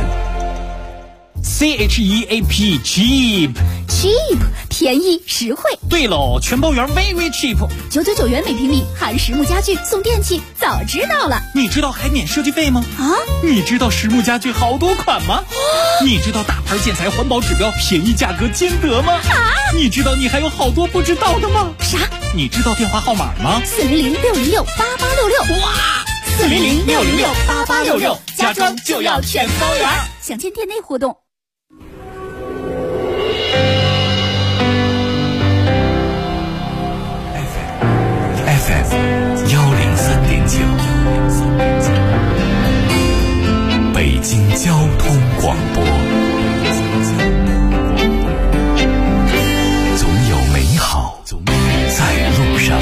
CHEAP cheap 便宜实惠。 对喽，全包圆 very cheap， 999元每平米，含实木家具送电器。早知道了。 你知道还免设计费吗？ 啊？ 你知道实木家具好多款吗？你知道大牌建材环保指标，便宜价格兼得吗？ 啊？ 你知道你还有好多不知道的吗？ 啥？ 你知道电话号码吗 ？400-606-8866。 哇！400-606-8866，家装就要全包圆。 详见店内活动。 FM 103.9，北京交通广播，总有美好在路上。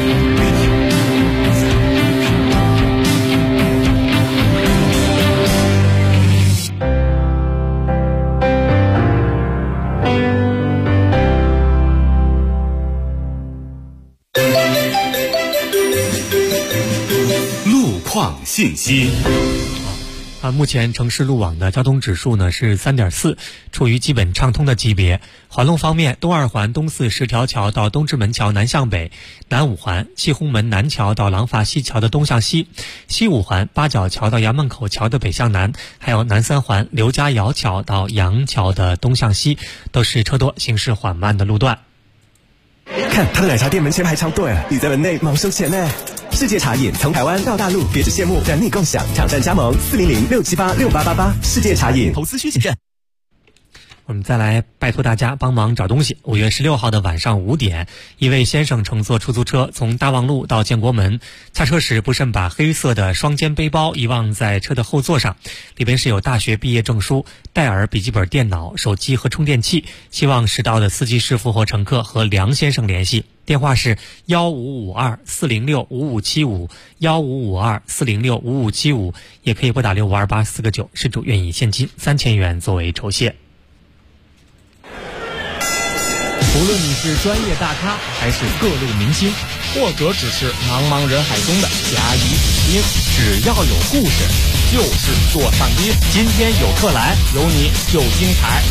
况信息。 目前城市路网的交通指数呢是3.4，处于基本畅通的级别。环路方面，东2环东四10条桥到东直门桥南向北，南5环西红门南桥到廊坊西桥的东向西，西5环八角桥到衙门口桥的北向南，还有南3环刘家窑桥到杨桥的东向西，都是车多行驶缓慢的路段。 看他的奶茶店门前排超队，你在门内忙收钱呢。世界茶饮从台湾到大陆，别只羡慕，等你共享，挑战加盟400-678-6888。世界茶饮，投资需谨慎。 我们再来拜托大家帮忙找东西。5月16号的晚上5点，一位先生乘坐出租车从大望路到建国门，下车时不慎把黑色的双肩背包遗忘在车的后座上，里边是有大学毕业证书、戴尔笔记本电脑、手机和充电器，希望识到的司机师傅或乘客和梁先生联系。电话是1552-406-5575 1552-406-5575，也可以拨打6528-4个9，失主愿以现金3000元作为酬谢。 无论你是专业大咖还是各路明星，或者只是茫茫人海中的甲乙丙丁，只要有故事就是做上宾。今天有客来，有你就精彩。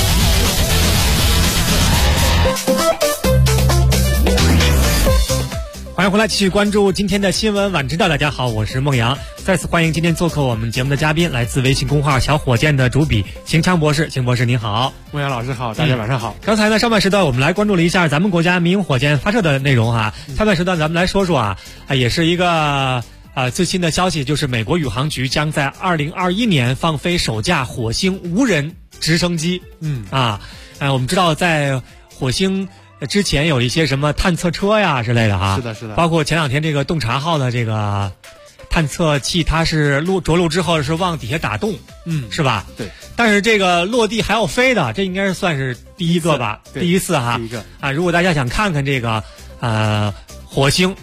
欢迎回来，继续关注今天的新闻晚知道。大家好，我是孟阳，再次欢迎今天做客我们节目的嘉宾，来自微信公号小火箭的主笔邢强博士。邢博士您好。 孟阳老师好，大家晚上好。 刚才呢上半时段我们来关注了一下咱们国家民营火箭发射的内容哈，下半时段咱们来说说也是一个最新的消息，就是美国宇航局将在2021年放飞首架火星无人直升机。我们知道在火星之前有一些什么探测车呀之类的哈， 是的，是的。 包括前两天这个洞察号的这个探测器，它是着陆之后是往底下打洞，是吧？ 对。 但是这个落地还要飞的，这应该是算是第一次哈。 第一个如果大家想看看这个火星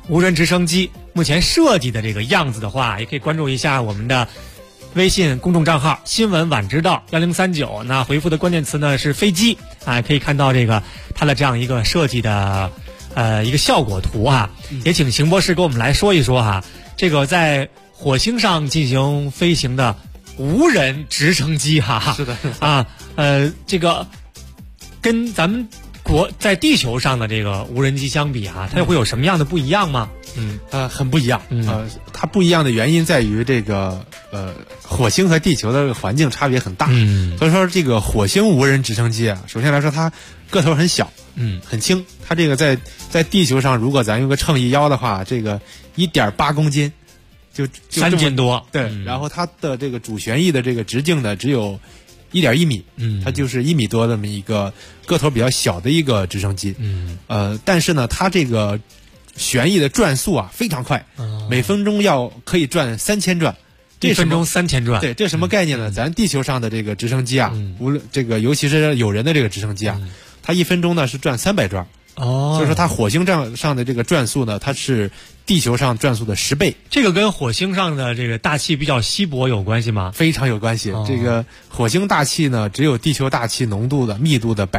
无人直升机目前设计的这个样子的话，也可以关注一下我们的微信公众账号新闻晚知道1039，那回复的关键词呢是飞机啊，可以看到这个它的这样一个设计的一个效果图啊。也请邢博士给我们来说一说哈，这个在火星上进行飞行的无人直升机哈。 是的啊，这个跟咱们在地球上的这个无人机相比啊，它会有什么样的不一样吗？ 很不一样。它不一样的原因在于这个火星和地球的环境差别很大。所以说这个火星无人直升机啊，首先来说它个头很小，很轻。它这个在地球上，如果咱用个秤一腰的话，这个1.8公斤，就 3斤多。 对，然后它的这个主旋翼的这个直径呢，只有1.1米，它就是1米多这么一个个头比较小的一个直升机。但是呢，它这个旋翼的转速啊非常快，每分钟可以转3000转。 1分钟3000转。 对，这什么概念呢？咱地球上的这个直升机啊，无论这个尤其是有人的这个直升机啊，它1分钟呢是转300转。所以说它火星上的这个转速呢，它是地球上转速的10倍。 这个跟火星上的这个大气比较稀薄有关系吗？ 非常有关系。这个火星大气呢，只有地球大气浓度的密度的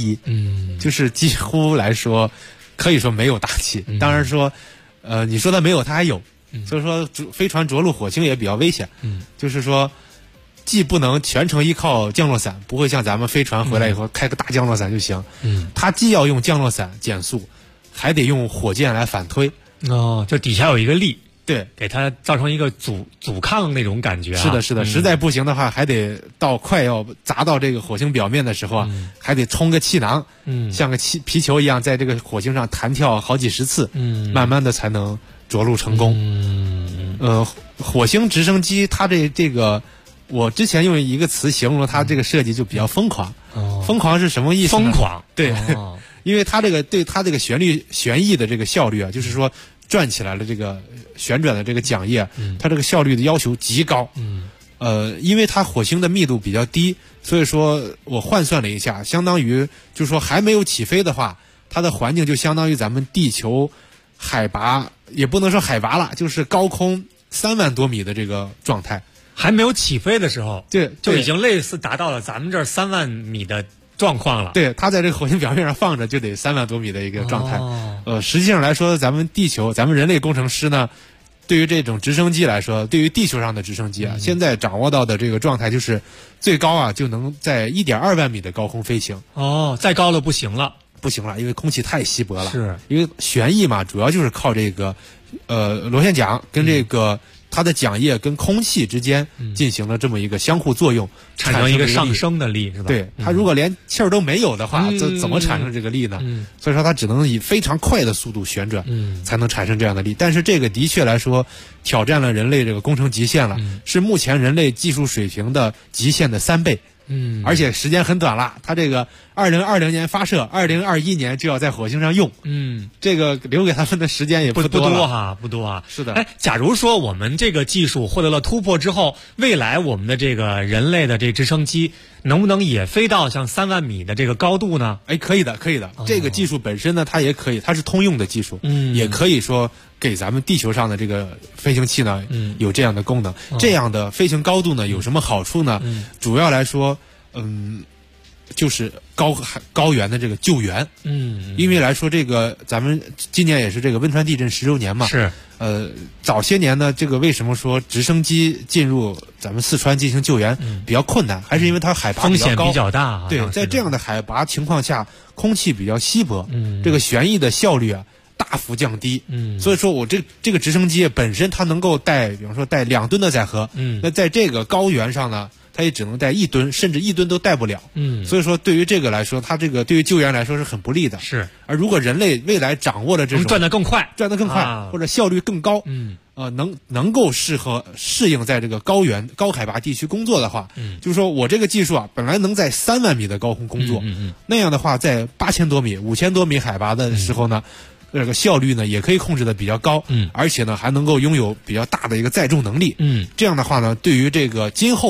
1%，就是几乎来说可以说没有大气。当然说，你说它没有，它还有。所以说飞船着陆火星也比较危险。就是说既不能全程依靠降落伞，不会像咱们飞船回来以后开个大降落伞就行。它既要用降落伞减速，还得用火箭来反推。 就底下有一个力， 对， 给它造成一个阻抗那种感觉。 是的，是的。实在不行的话，还得到快要砸到这个火星表面的时候啊，还得充个气囊，像个皮球一样，在这个火星上弹跳好几十次，慢慢的才能着陆成功。火星直升机它这个。我之前用一个词形容它这个设计就比较疯狂。疯狂是什么意思呢？ 疯狂。 对，因为它这个对它这个旋翼的这个效率啊，就是说转起来了这个旋转的这个桨叶，它这个效率的要求极高。因为它火星的密度比较低，所以说我换算了一下，相当于就是说还没有起飞的话，它的环境就相当于咱们地球海拔，也不能说海拔了，就是高空3万多米的这个状态。 还没有起飞的时候， 对， 就已经类似达到了咱们这儿3万米的状况了。 对，它在这个火星表面上放着就得3万多米的一个状态。实际上来说，咱们人类工程师呢，对于这种直升机来说，对于地球上的直升机啊，现在掌握到的这个状态就是最高啊就能在1.2万米的高空飞行。 再高了不行了， 因为空气太稀薄了。 是因为旋翼嘛，主要就是靠这个螺旋桨跟这个。它的桨叶跟空气之间进行了这么一个相互作用， 产生一个上升的力，是吧？ 对，它如果连气儿都没有的话，怎么产生这个力呢？所以说它只能以非常快的速度旋转，才能产生这样的力。但是这个的确来说，挑战了人类这个工程极限了，是目前人类技术水平的极限的3倍。而且时间很短了，它这个2020年发射，2021年就要在火星上用。这个留给他们的时间也不多了。 不多啊。 是的。 假如说我们这个技术获得了突破之后，未来我们的这个人类的这直升机能不能也飞到像3万米的这个高度呢？ 可以的。这个技术本身呢，它也可以，它是通用的技术。也可以说给咱们地球上的这个飞行器呢，有这样的功能。这样的飞行高度呢，有什么好处呢？主要来说，就是高原的这个救援。因为来说这个咱们今年也是这个汶川地震10周年嘛。 是。 早些年呢，这个为什么说直升机进入咱们四川进行救援比较困难，还是因为它海拔比较高， 风险比较大。 对，在这样的海拔情况下，空气比较稀薄，这个旋翼的效率啊大幅降低。所以说我这个直升机本身它能够带，比方说带2吨的载荷，那在这个高原上呢，它也只能带1吨，甚至1吨都带不了。所以说对于这个来说，它这个对于救援来说是很不利的。 是。 而如果人类未来掌握了这种转得更快， 或者效率更高，能够适应在这个高海拔地区工作的话，就是说我这个技术啊，本来能在3万米的高空工作，那样的话，在8000多米、5000多米海拔的时候呢，这个效率呢也可以控制的比较高，而且呢还能够拥有比较大的一个载重能力。这样的话呢，对于这个今后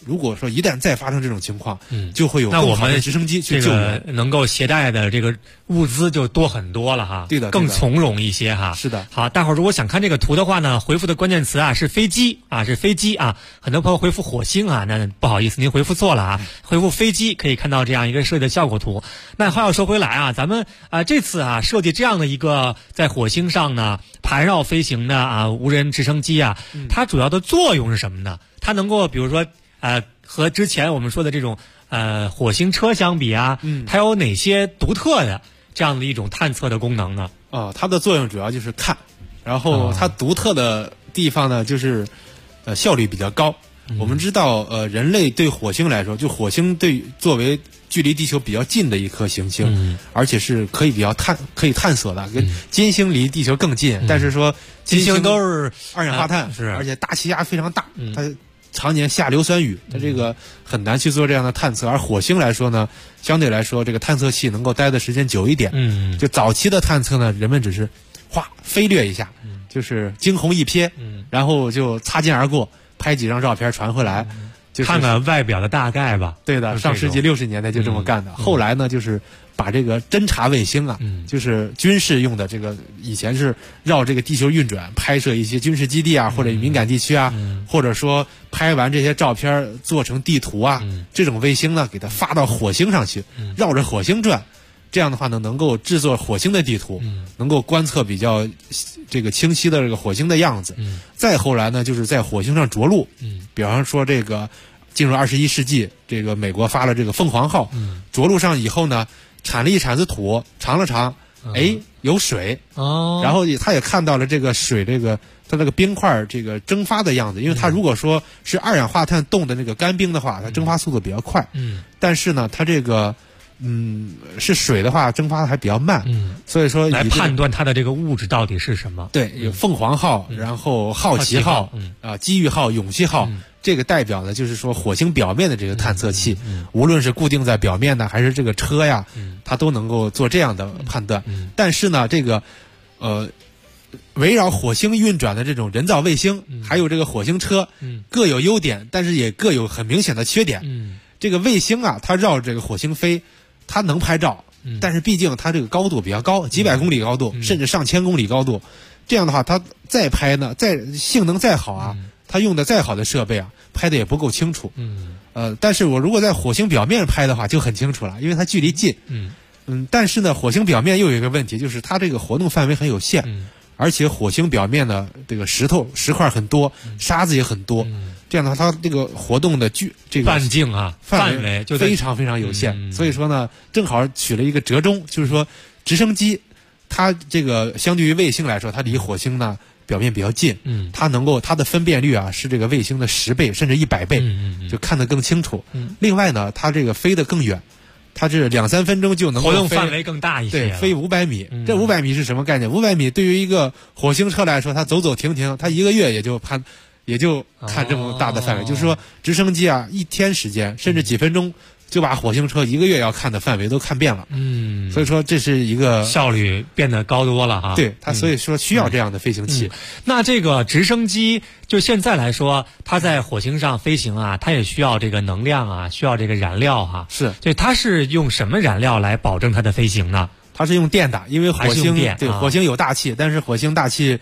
如果说一旦再发生这种情况，就会有更好的直升机去救援， 能够携带的这个物资就多很多了哈。 对的， 更从容一些哈。 是的。 好，大伙儿如果想看这个图的话呢，回复的关键词啊是飞机啊，是飞机啊。很多朋友回复火星啊，那不好意思，您回复错了啊，回复飞机可以看到这样一个设计的效果图。那话要说回来啊，咱们这次啊设计这样的一个在火星上呢盘绕飞行的无人直升机啊，它主要的作用是什么呢？它能够比如说和之前我们说的这种火星车相比啊，它有哪些独特的这样的一种探测的功能呢？ 它的作用主要就是看，然后它独特的地方呢就是效率比较高。我们知道人类对火星来说，就火星作为距离地球比较近的一颗行星，而且是可以可以探索的，跟金星离地球更近，但是说金星都是二氧化碳，是而且大气压非常大，它常年下硫酸雨，它这个很难去做这样的探测。而火星来说呢，相对来说这个探测器能够待的时间久一点。就早期的探测呢，人们只是飞掠一下，就是惊鸿一瞥，然后就擦肩而过，拍几张照片传回来，就是看看外表的大概吧。 对的，上世纪60年代就这么干的。后来呢，就是把这个侦察卫星啊，就是军事用的这个，以前是绕这个地球运转，拍摄一些军事基地啊，或者敏感地区啊，或者说拍完这些照片做成地图啊，这种卫星呢，给它发到火星上去，绕着火星转。这样的话呢，能够制作火星的地图，能够观测比较这个清晰的这个火星的样子。再后来呢，就是在火星上着陆。比方说这个进入21世纪，这个美国发了这个凤凰号，着陆上以后呢，铲了一铲子土，尝了尝，有水。然后他也看到了这个水，它这个冰块这个蒸发的样子。因为它如果说是二氧化碳冻的那个干冰的话，它蒸发速度比较快。但是呢，它这个是水的话，蒸发还比较慢。所以说来判断它的这个物质到底是什么。 对，有凤凰号，然后好奇号，机遇号、勇气号，这个代表的就是说火星表面的这个探测器，无论是固定在表面的，还是这个车呀，它都能够做这样的判断。但是呢，这个围绕火星运转的这种人造卫星，还有这个火星车，各有优点，但是也各有很明显的缺点。这个卫星啊，它绕这个火星飞，它能拍照，但是毕竟它这个高度比较高，几百公里高度，甚至上千公里高度，这样的话，它再拍呢，性能再好啊，它用的再好的设备啊，拍的也不够清楚。但是我如果在火星表面拍的话，就很清楚了，因为它距离近。但是呢，火星表面又有一个问题，就是它这个活动范围很有限，而且火星表面的这个石块很多，沙子也很多。这样的话，它这个活动的这个半径啊范围就非常非常有限。所以说呢，正好取了一个折中，就是说直升机它这个相对于卫星来说，它离火星呢表面比较近，它的分辨率啊是这个卫星的10倍甚至100倍，就看得更清楚。另外呢，它这个飞得更远，它是2-3分钟就能够活动范围更大一些， 对，飞500米。这500米是什么概念？500米对于一个火星车来说，它走走停停，它1个月也就看这么大的范围。就是说直升机啊，1天时间甚至几分钟就把火星车1个月要看的范围都看遍了。所以说这是一个效率变得高多了哈。 对，它所以说需要这样的飞行器。 那这个直升机就现在来说，它在火星上飞行啊，它也需要这个能量啊，需要这个燃料哈。 是， 对，它是用什么燃料来保证它的飞行呢？ 它是用电的，因为火星火星有大气，但是火星大气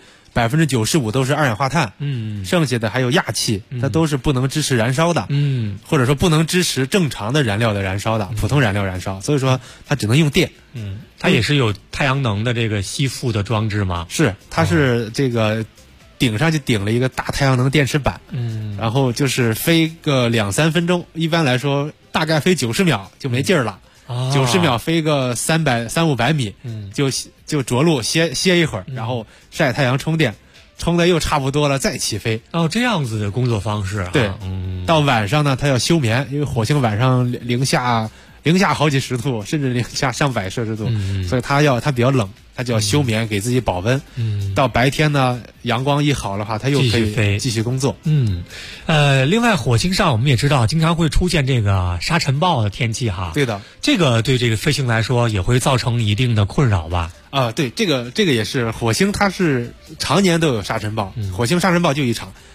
95%都是二氧化碳，剩下的还有氩气，它都是不能支持燃烧的，或者说不能支持正常的燃料的燃烧的，普通燃料燃烧，所以说它只能用电。 它也是有太阳能的这个吸附的装置吗？ 是，它是这个顶上就顶了一个大太阳能电池板，然后就是飞个2-3分钟，一般来说大概飞90秒就没劲儿了。90秒飞个300-500米，就着陆歇一会儿，然后晒太阳充电，充的又差不多了再起飞。 这样子的工作方式。 对，到晚上呢，它要休眠，因为火星晚上零下好几十度，甚至零下上百摄氏度，所以它比较冷，它就要休眠，给自己保温。到白天呢，阳光一好的话，它又可以继续工作。 另外火星上我们也知道，经常会出现这个沙尘暴的天气哈。 对的， 这个对这个飞行来说也会造成一定的困扰吧？ 对，这个也是火星，它是常年都有沙尘暴。火星沙尘暴就一场，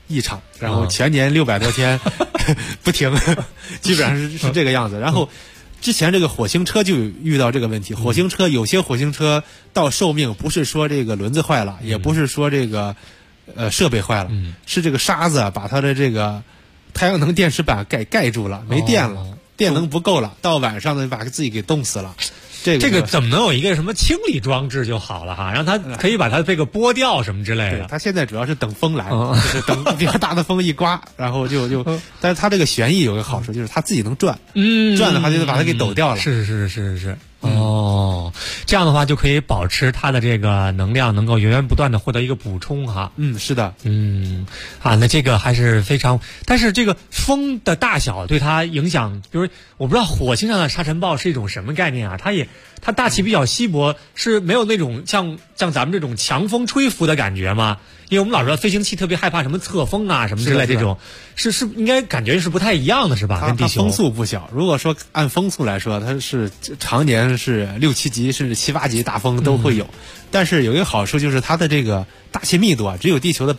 一场，然后全年600多天不停，基本上是这个样子。然后之前这个火星车就遇到这个问题，火星车有些火星车到寿命不是说这个轮子坏了，也不是说这个设备坏了，是这个沙子把它的这个太阳能电池板盖住了，没电了，电能不够了，到晚上呢把自己给冻死了。这个怎么能有一个什么清理装置就好了哈？让它可以把它这个拨掉什么之类的。 对，它现在主要是等风来，就是等比较大的风一刮，然后就，但是它这个旋翼有个好处，就是它自己能转，转的话就得把它给抖掉了。 是。哦，这样的话就可以保持它的这个能量能够源源不断的获得一个补充哈。 是的。 那这个还是非常，但是这个风的大小对它影响，比如我不知道火星上的沙尘暴是一种什么概念啊？它大气比较稀薄，是没有那种像咱们这种强风吹拂的感觉吗？因为我们老说飞行器特别害怕什么侧风啊什么之类这种，是应该感觉是不太一样的是吧？跟地球它风速不小，如果说按风速来说，它是常年是6、7级甚至7、8级大风都会有，但是有一个好处就是它的这个大气密度啊只有地球的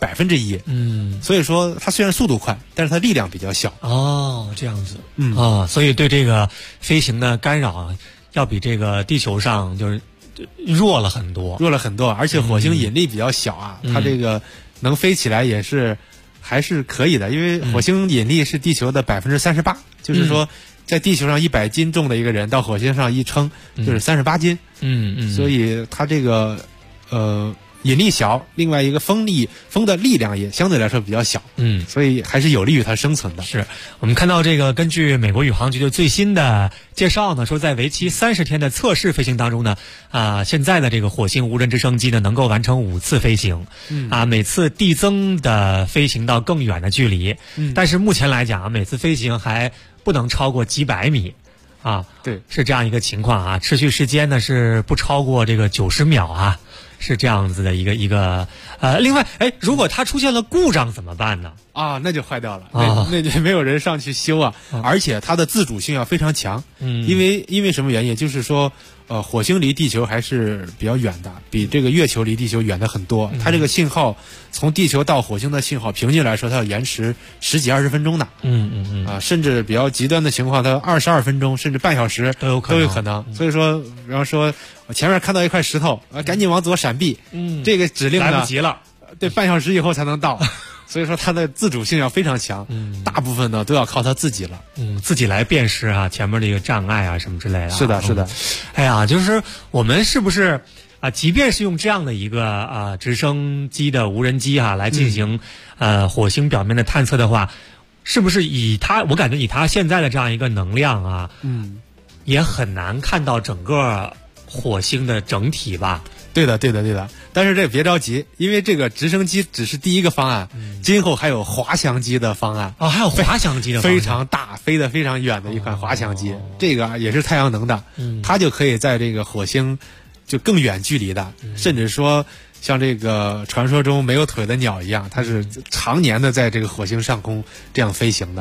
1%，所以说它虽然速度快，但是它力量比较小。 哦，这样子，所以对这个飞行的干扰啊，要比这个地球上就是弱了很多， 而且火星引力比较小啊，它这个能飞起来还是可以的，因为火星引力是地球的38%，就是说在地球上100斤重的一个人到火星上一称就是38斤，所以它这个引力小，另外一个风的力量也相对来说比较小，所以还是有利于它生存的。 是我们看到这个，根据美国宇航局的最新的介绍呢，说在为期30天的测试飞行当中呢，现在的这个火星无人直升机呢能够完成5次飞行，每次递增的飞行到更远的距离，但是目前来讲每次飞行还不能超过几百米。 对， 是这样一个情况啊，持续时间呢是不超过这个90秒啊。是这样子的一个另外，如果它出现了故障怎么办呢？ 那就坏掉了，那就没有人上去修啊，而且它的自主性要非常强，因为什么原因？就是说，火星离地球还是比较远的，比这个月球离地球远的很多。它这个信号从地球到火星的信号，平均来说它要延迟10几20分钟的，甚至比较极端的情况，它22分钟甚至半小时都有可能。所以说，比方说我前面看到一块石头，赶紧往左闪避，这个指令呢来不及了， 对，半小时以后才能到。所以说它的自主性要非常强，大部分呢都要靠它自己了， 自己来辨识前面的一个障碍啊什么之类的。 是的。 哎呀，就是我们是不是即便是用这样的一个直升机的无人机来进行火星表面的探测的话，是不是我感觉以它现在的这样一个能量也很难看到整个火星的整体吧？ 对的。但是这别着急，因为这个直升机只是第一个方案，今后还有滑翔机的方案。 还有滑翔机的方案， 非常大，飞得非常远的一款滑翔机，这个也是太阳能的，它就可以在这个火星就更远距离的，甚至说像这个传说中没有腿的鸟一样，它是常年的在这个火星上空这样飞行的。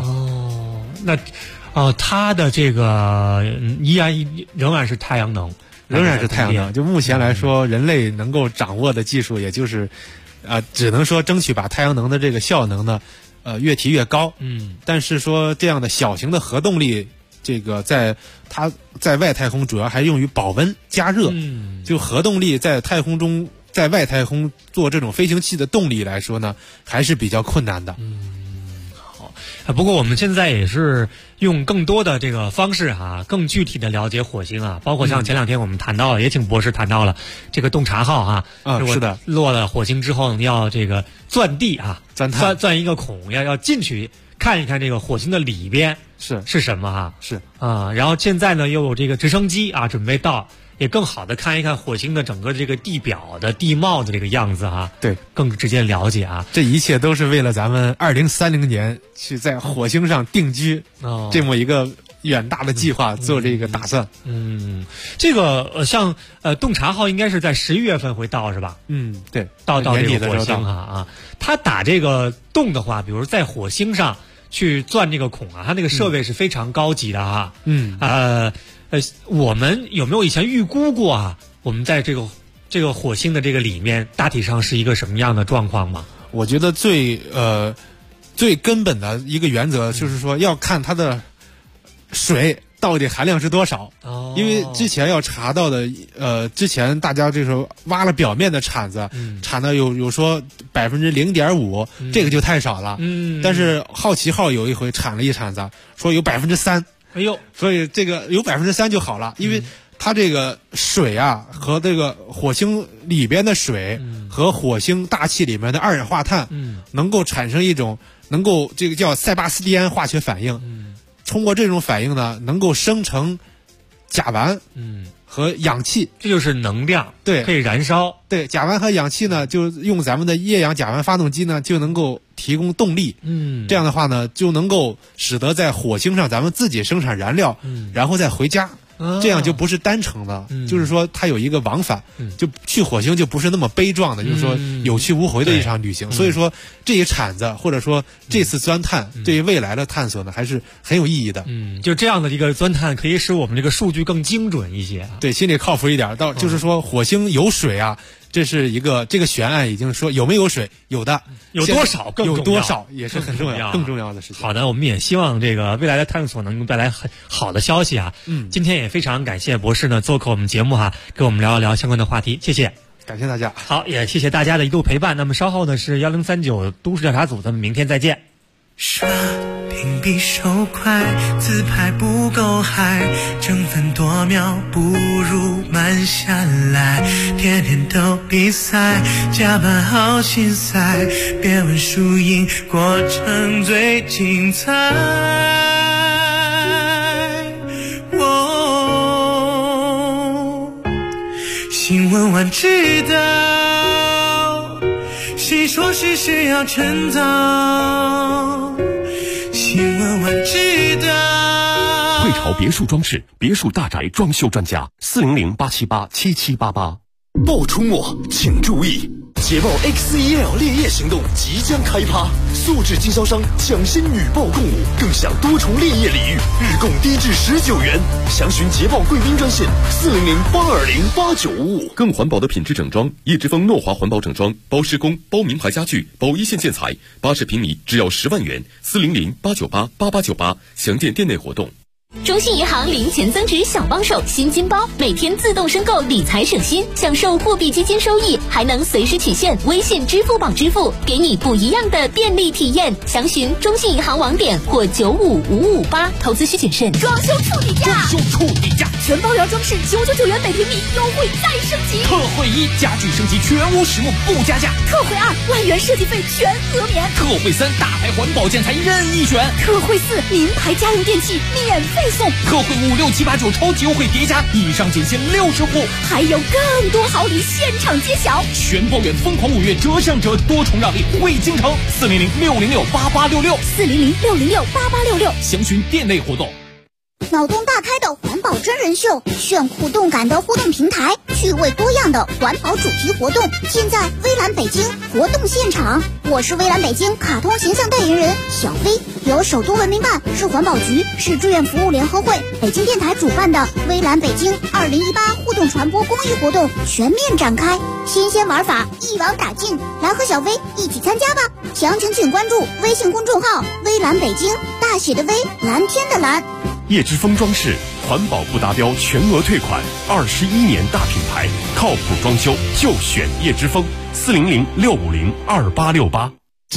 它的这个仍然是太阳能。 就目前来说，人类能够掌握的技术，也就是只能说争取把太阳能的这个效能呢越提越高。但是说这样的小型的核动力，这个它在外太空主要还用于保温加热，就核动力在太空中，在外太空做这种飞行器的动力来说呢，还是比较困难的。 不过我们现在也是用更多的这个方式更具体的了解火星包括像前2天我们谈到了，也请博士谈到了这个洞察号是的， 落了火星之后要这个钻地钻一个孔，要进去看一看这个火星的里边是什么然后现在呢又有这个直升机准备到，也更好的看一看火星的整个这个地表的地貌的这个样子对， 更直接了解这一切都是为了咱们2030年去在火星上定居这么一个远大的计划做这个打算。 这个像洞察号应该是在11月份会到是吧？ 对， 到这个火星它打这个洞的话，比如在火星上去钻这个孔它那个设备是非常高级的我们有没有以前预估过我们在这个火星的这个里面大体上是一个什么样的状况吗？ 我觉得最最根本的一个原则就是说要看它的水到底含量是多少。因为之前要查到的，之前大家这时候挖了表面的铲子，产的有说0.5%，这个就太少了。但是好奇号有一回产了一铲子，说有3%。 哎呦， 所以这个有3%就好了，因为它这个水啊和这个火星里边的水和火星大气里面的二氧化碳，能够产生一种这个叫塞巴斯蒂安化学反应。通过这种反应呢，能够生成甲烷和氧气， 这就是能量， 对， 可以燃烧。 对，甲烷和氧气呢，就用咱们的液氧甲烷发动机呢，就能够提供动力。这样的话呢，就能够使得在火星上咱们自己生产燃料，然后再回家。这样就不是单程的，就是说它有一个往返，就去火星就不是那么悲壮的，就是说有去无回的一场旅行。所以说这一铲子或者说这次钻探对于未来的探索呢，还是很有意义的。 就这样的一个钻探可以使我们这个数据更精准一些。 对，心里靠谱一点。就是说火星有水啊，这是一个这个悬案已经说有没有水，有的， 有多少更重要， 有多少也是很重要，更重要的事情。 好的，我们也希望这个未来的探索能够带来很好的消息啊。今天也非常感谢博士呢做客我们节目哈，跟我们聊一聊相关的话题，谢谢。 感谢大家。 好，也谢谢大家的一路陪伴。那么稍后呢是1039都市调查组，咱们明天再见。 刷屏比手快，自拍不够嗨，争分夺秒不如慢下来，天天都比赛，加班好心塞，别问输赢，过程最精彩。新闻晚知道，谁说事事要趁早，新闻晚知道。 汇潮别墅装饰，别墅大宅装修专家，400-878-7788。 暴出没，请注意！捷豹 XEL 烈焰行动即将开趴，素质经销商抢先女豹共舞，更享多重烈焰礼遇，日供低至19元。详询捷豹贵宾专线400-820-8955。 更环保的品质整装，叶之峰诺华环保整装，包施工，包名牌家具，包一线建材，80平米只要10万元，400-898-8898，详见店内活动。 中信银行零钱增值小帮手新金包，每天自动申购理财省心，享受货币基金收益，还能随时取现微信、支付宝支付，给你不一样的便利体验。详询中信银行网点或95558，投资需谨慎。装修处理价，全包圆装饰999元每平米，优惠再升级。 特惠1，家具升级全屋实木不加价。 特惠2，万元设计费全额免。 特惠3，大牌环保建材任意选。 特惠4，名牌家用电器免费送。 特惠5、6、7、8、9超级优惠叠加，以上仅限60户， 还有更多好礼现场揭晓。 全包圆疯狂5月折上折，多重让利惠京城，400-606-8866，400-606-8866，详询店内活动。 脑洞大开的环保真人秀，炫酷动感的互动平台，趣味多样的环保主题活动，现在微蓝北京活动现场。我是微蓝北京卡通形象代言人小飞，由首都文明办、市环保局、市志愿服务联合会、北京电台主办的微蓝北京2018互动传播公益活动全面展开，新鲜玩法一网打尽，来和小飞一起参加吧！详情请关注微信公众号微蓝北京，大写的微，蓝天的蓝。 叶之峰装饰，环保不达标全额退款，21年大品牌，靠谱装修就选叶之峰，400-650-2868。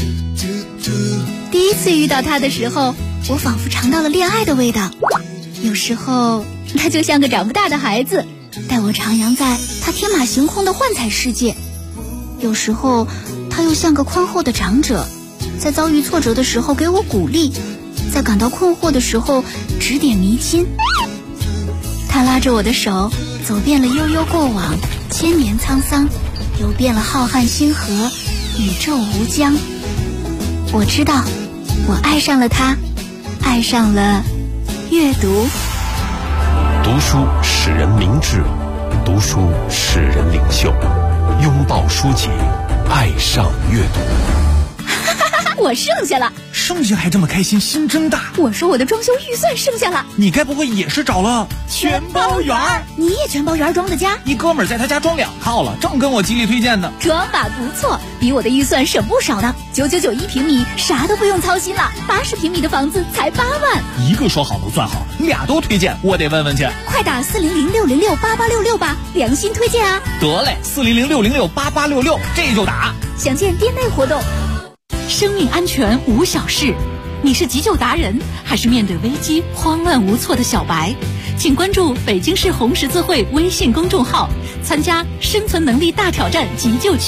第一次遇到他的时候，我仿佛尝到了恋爱的味道。有时候他就像个长不大的孩子，带我徜徉在他天马行空的幻彩世界；有时候他又像个宽厚的长者，在遭遇挫折的时候给我鼓励，在感到困惑的时候指点迷津。他拉着我的手，走遍了悠悠过往，千年沧桑，游遍了浩瀚星河，宇宙无疆。我知道，我爱上了他，爱上了阅读。 读书使人明智，读书使人领袖，拥抱书籍，爱上阅读。 我剩下了。 剩下还这么开心，心真大。 我说我的装修预算剩下了。 你该不会也是找了全包园？你也全包园装的家？ 一哥们儿在他家装2套了，正跟我极力推荐呢。 装法不错，比我的预算省不少呢。9991平米，啥都不用操心了。80平米的房子才8万。 一个说好不算好，2都推荐，我得问问去。 快打400-606-8866吧，良心推荐啊！ 得嘞，400-606-8866，这就打。 详见店内活动。 生命安全无小事，你是急救达人，还是面对危机慌乱无措的小白？请关注北京市红十字会微信公众号，参加生存能力大挑战急救区。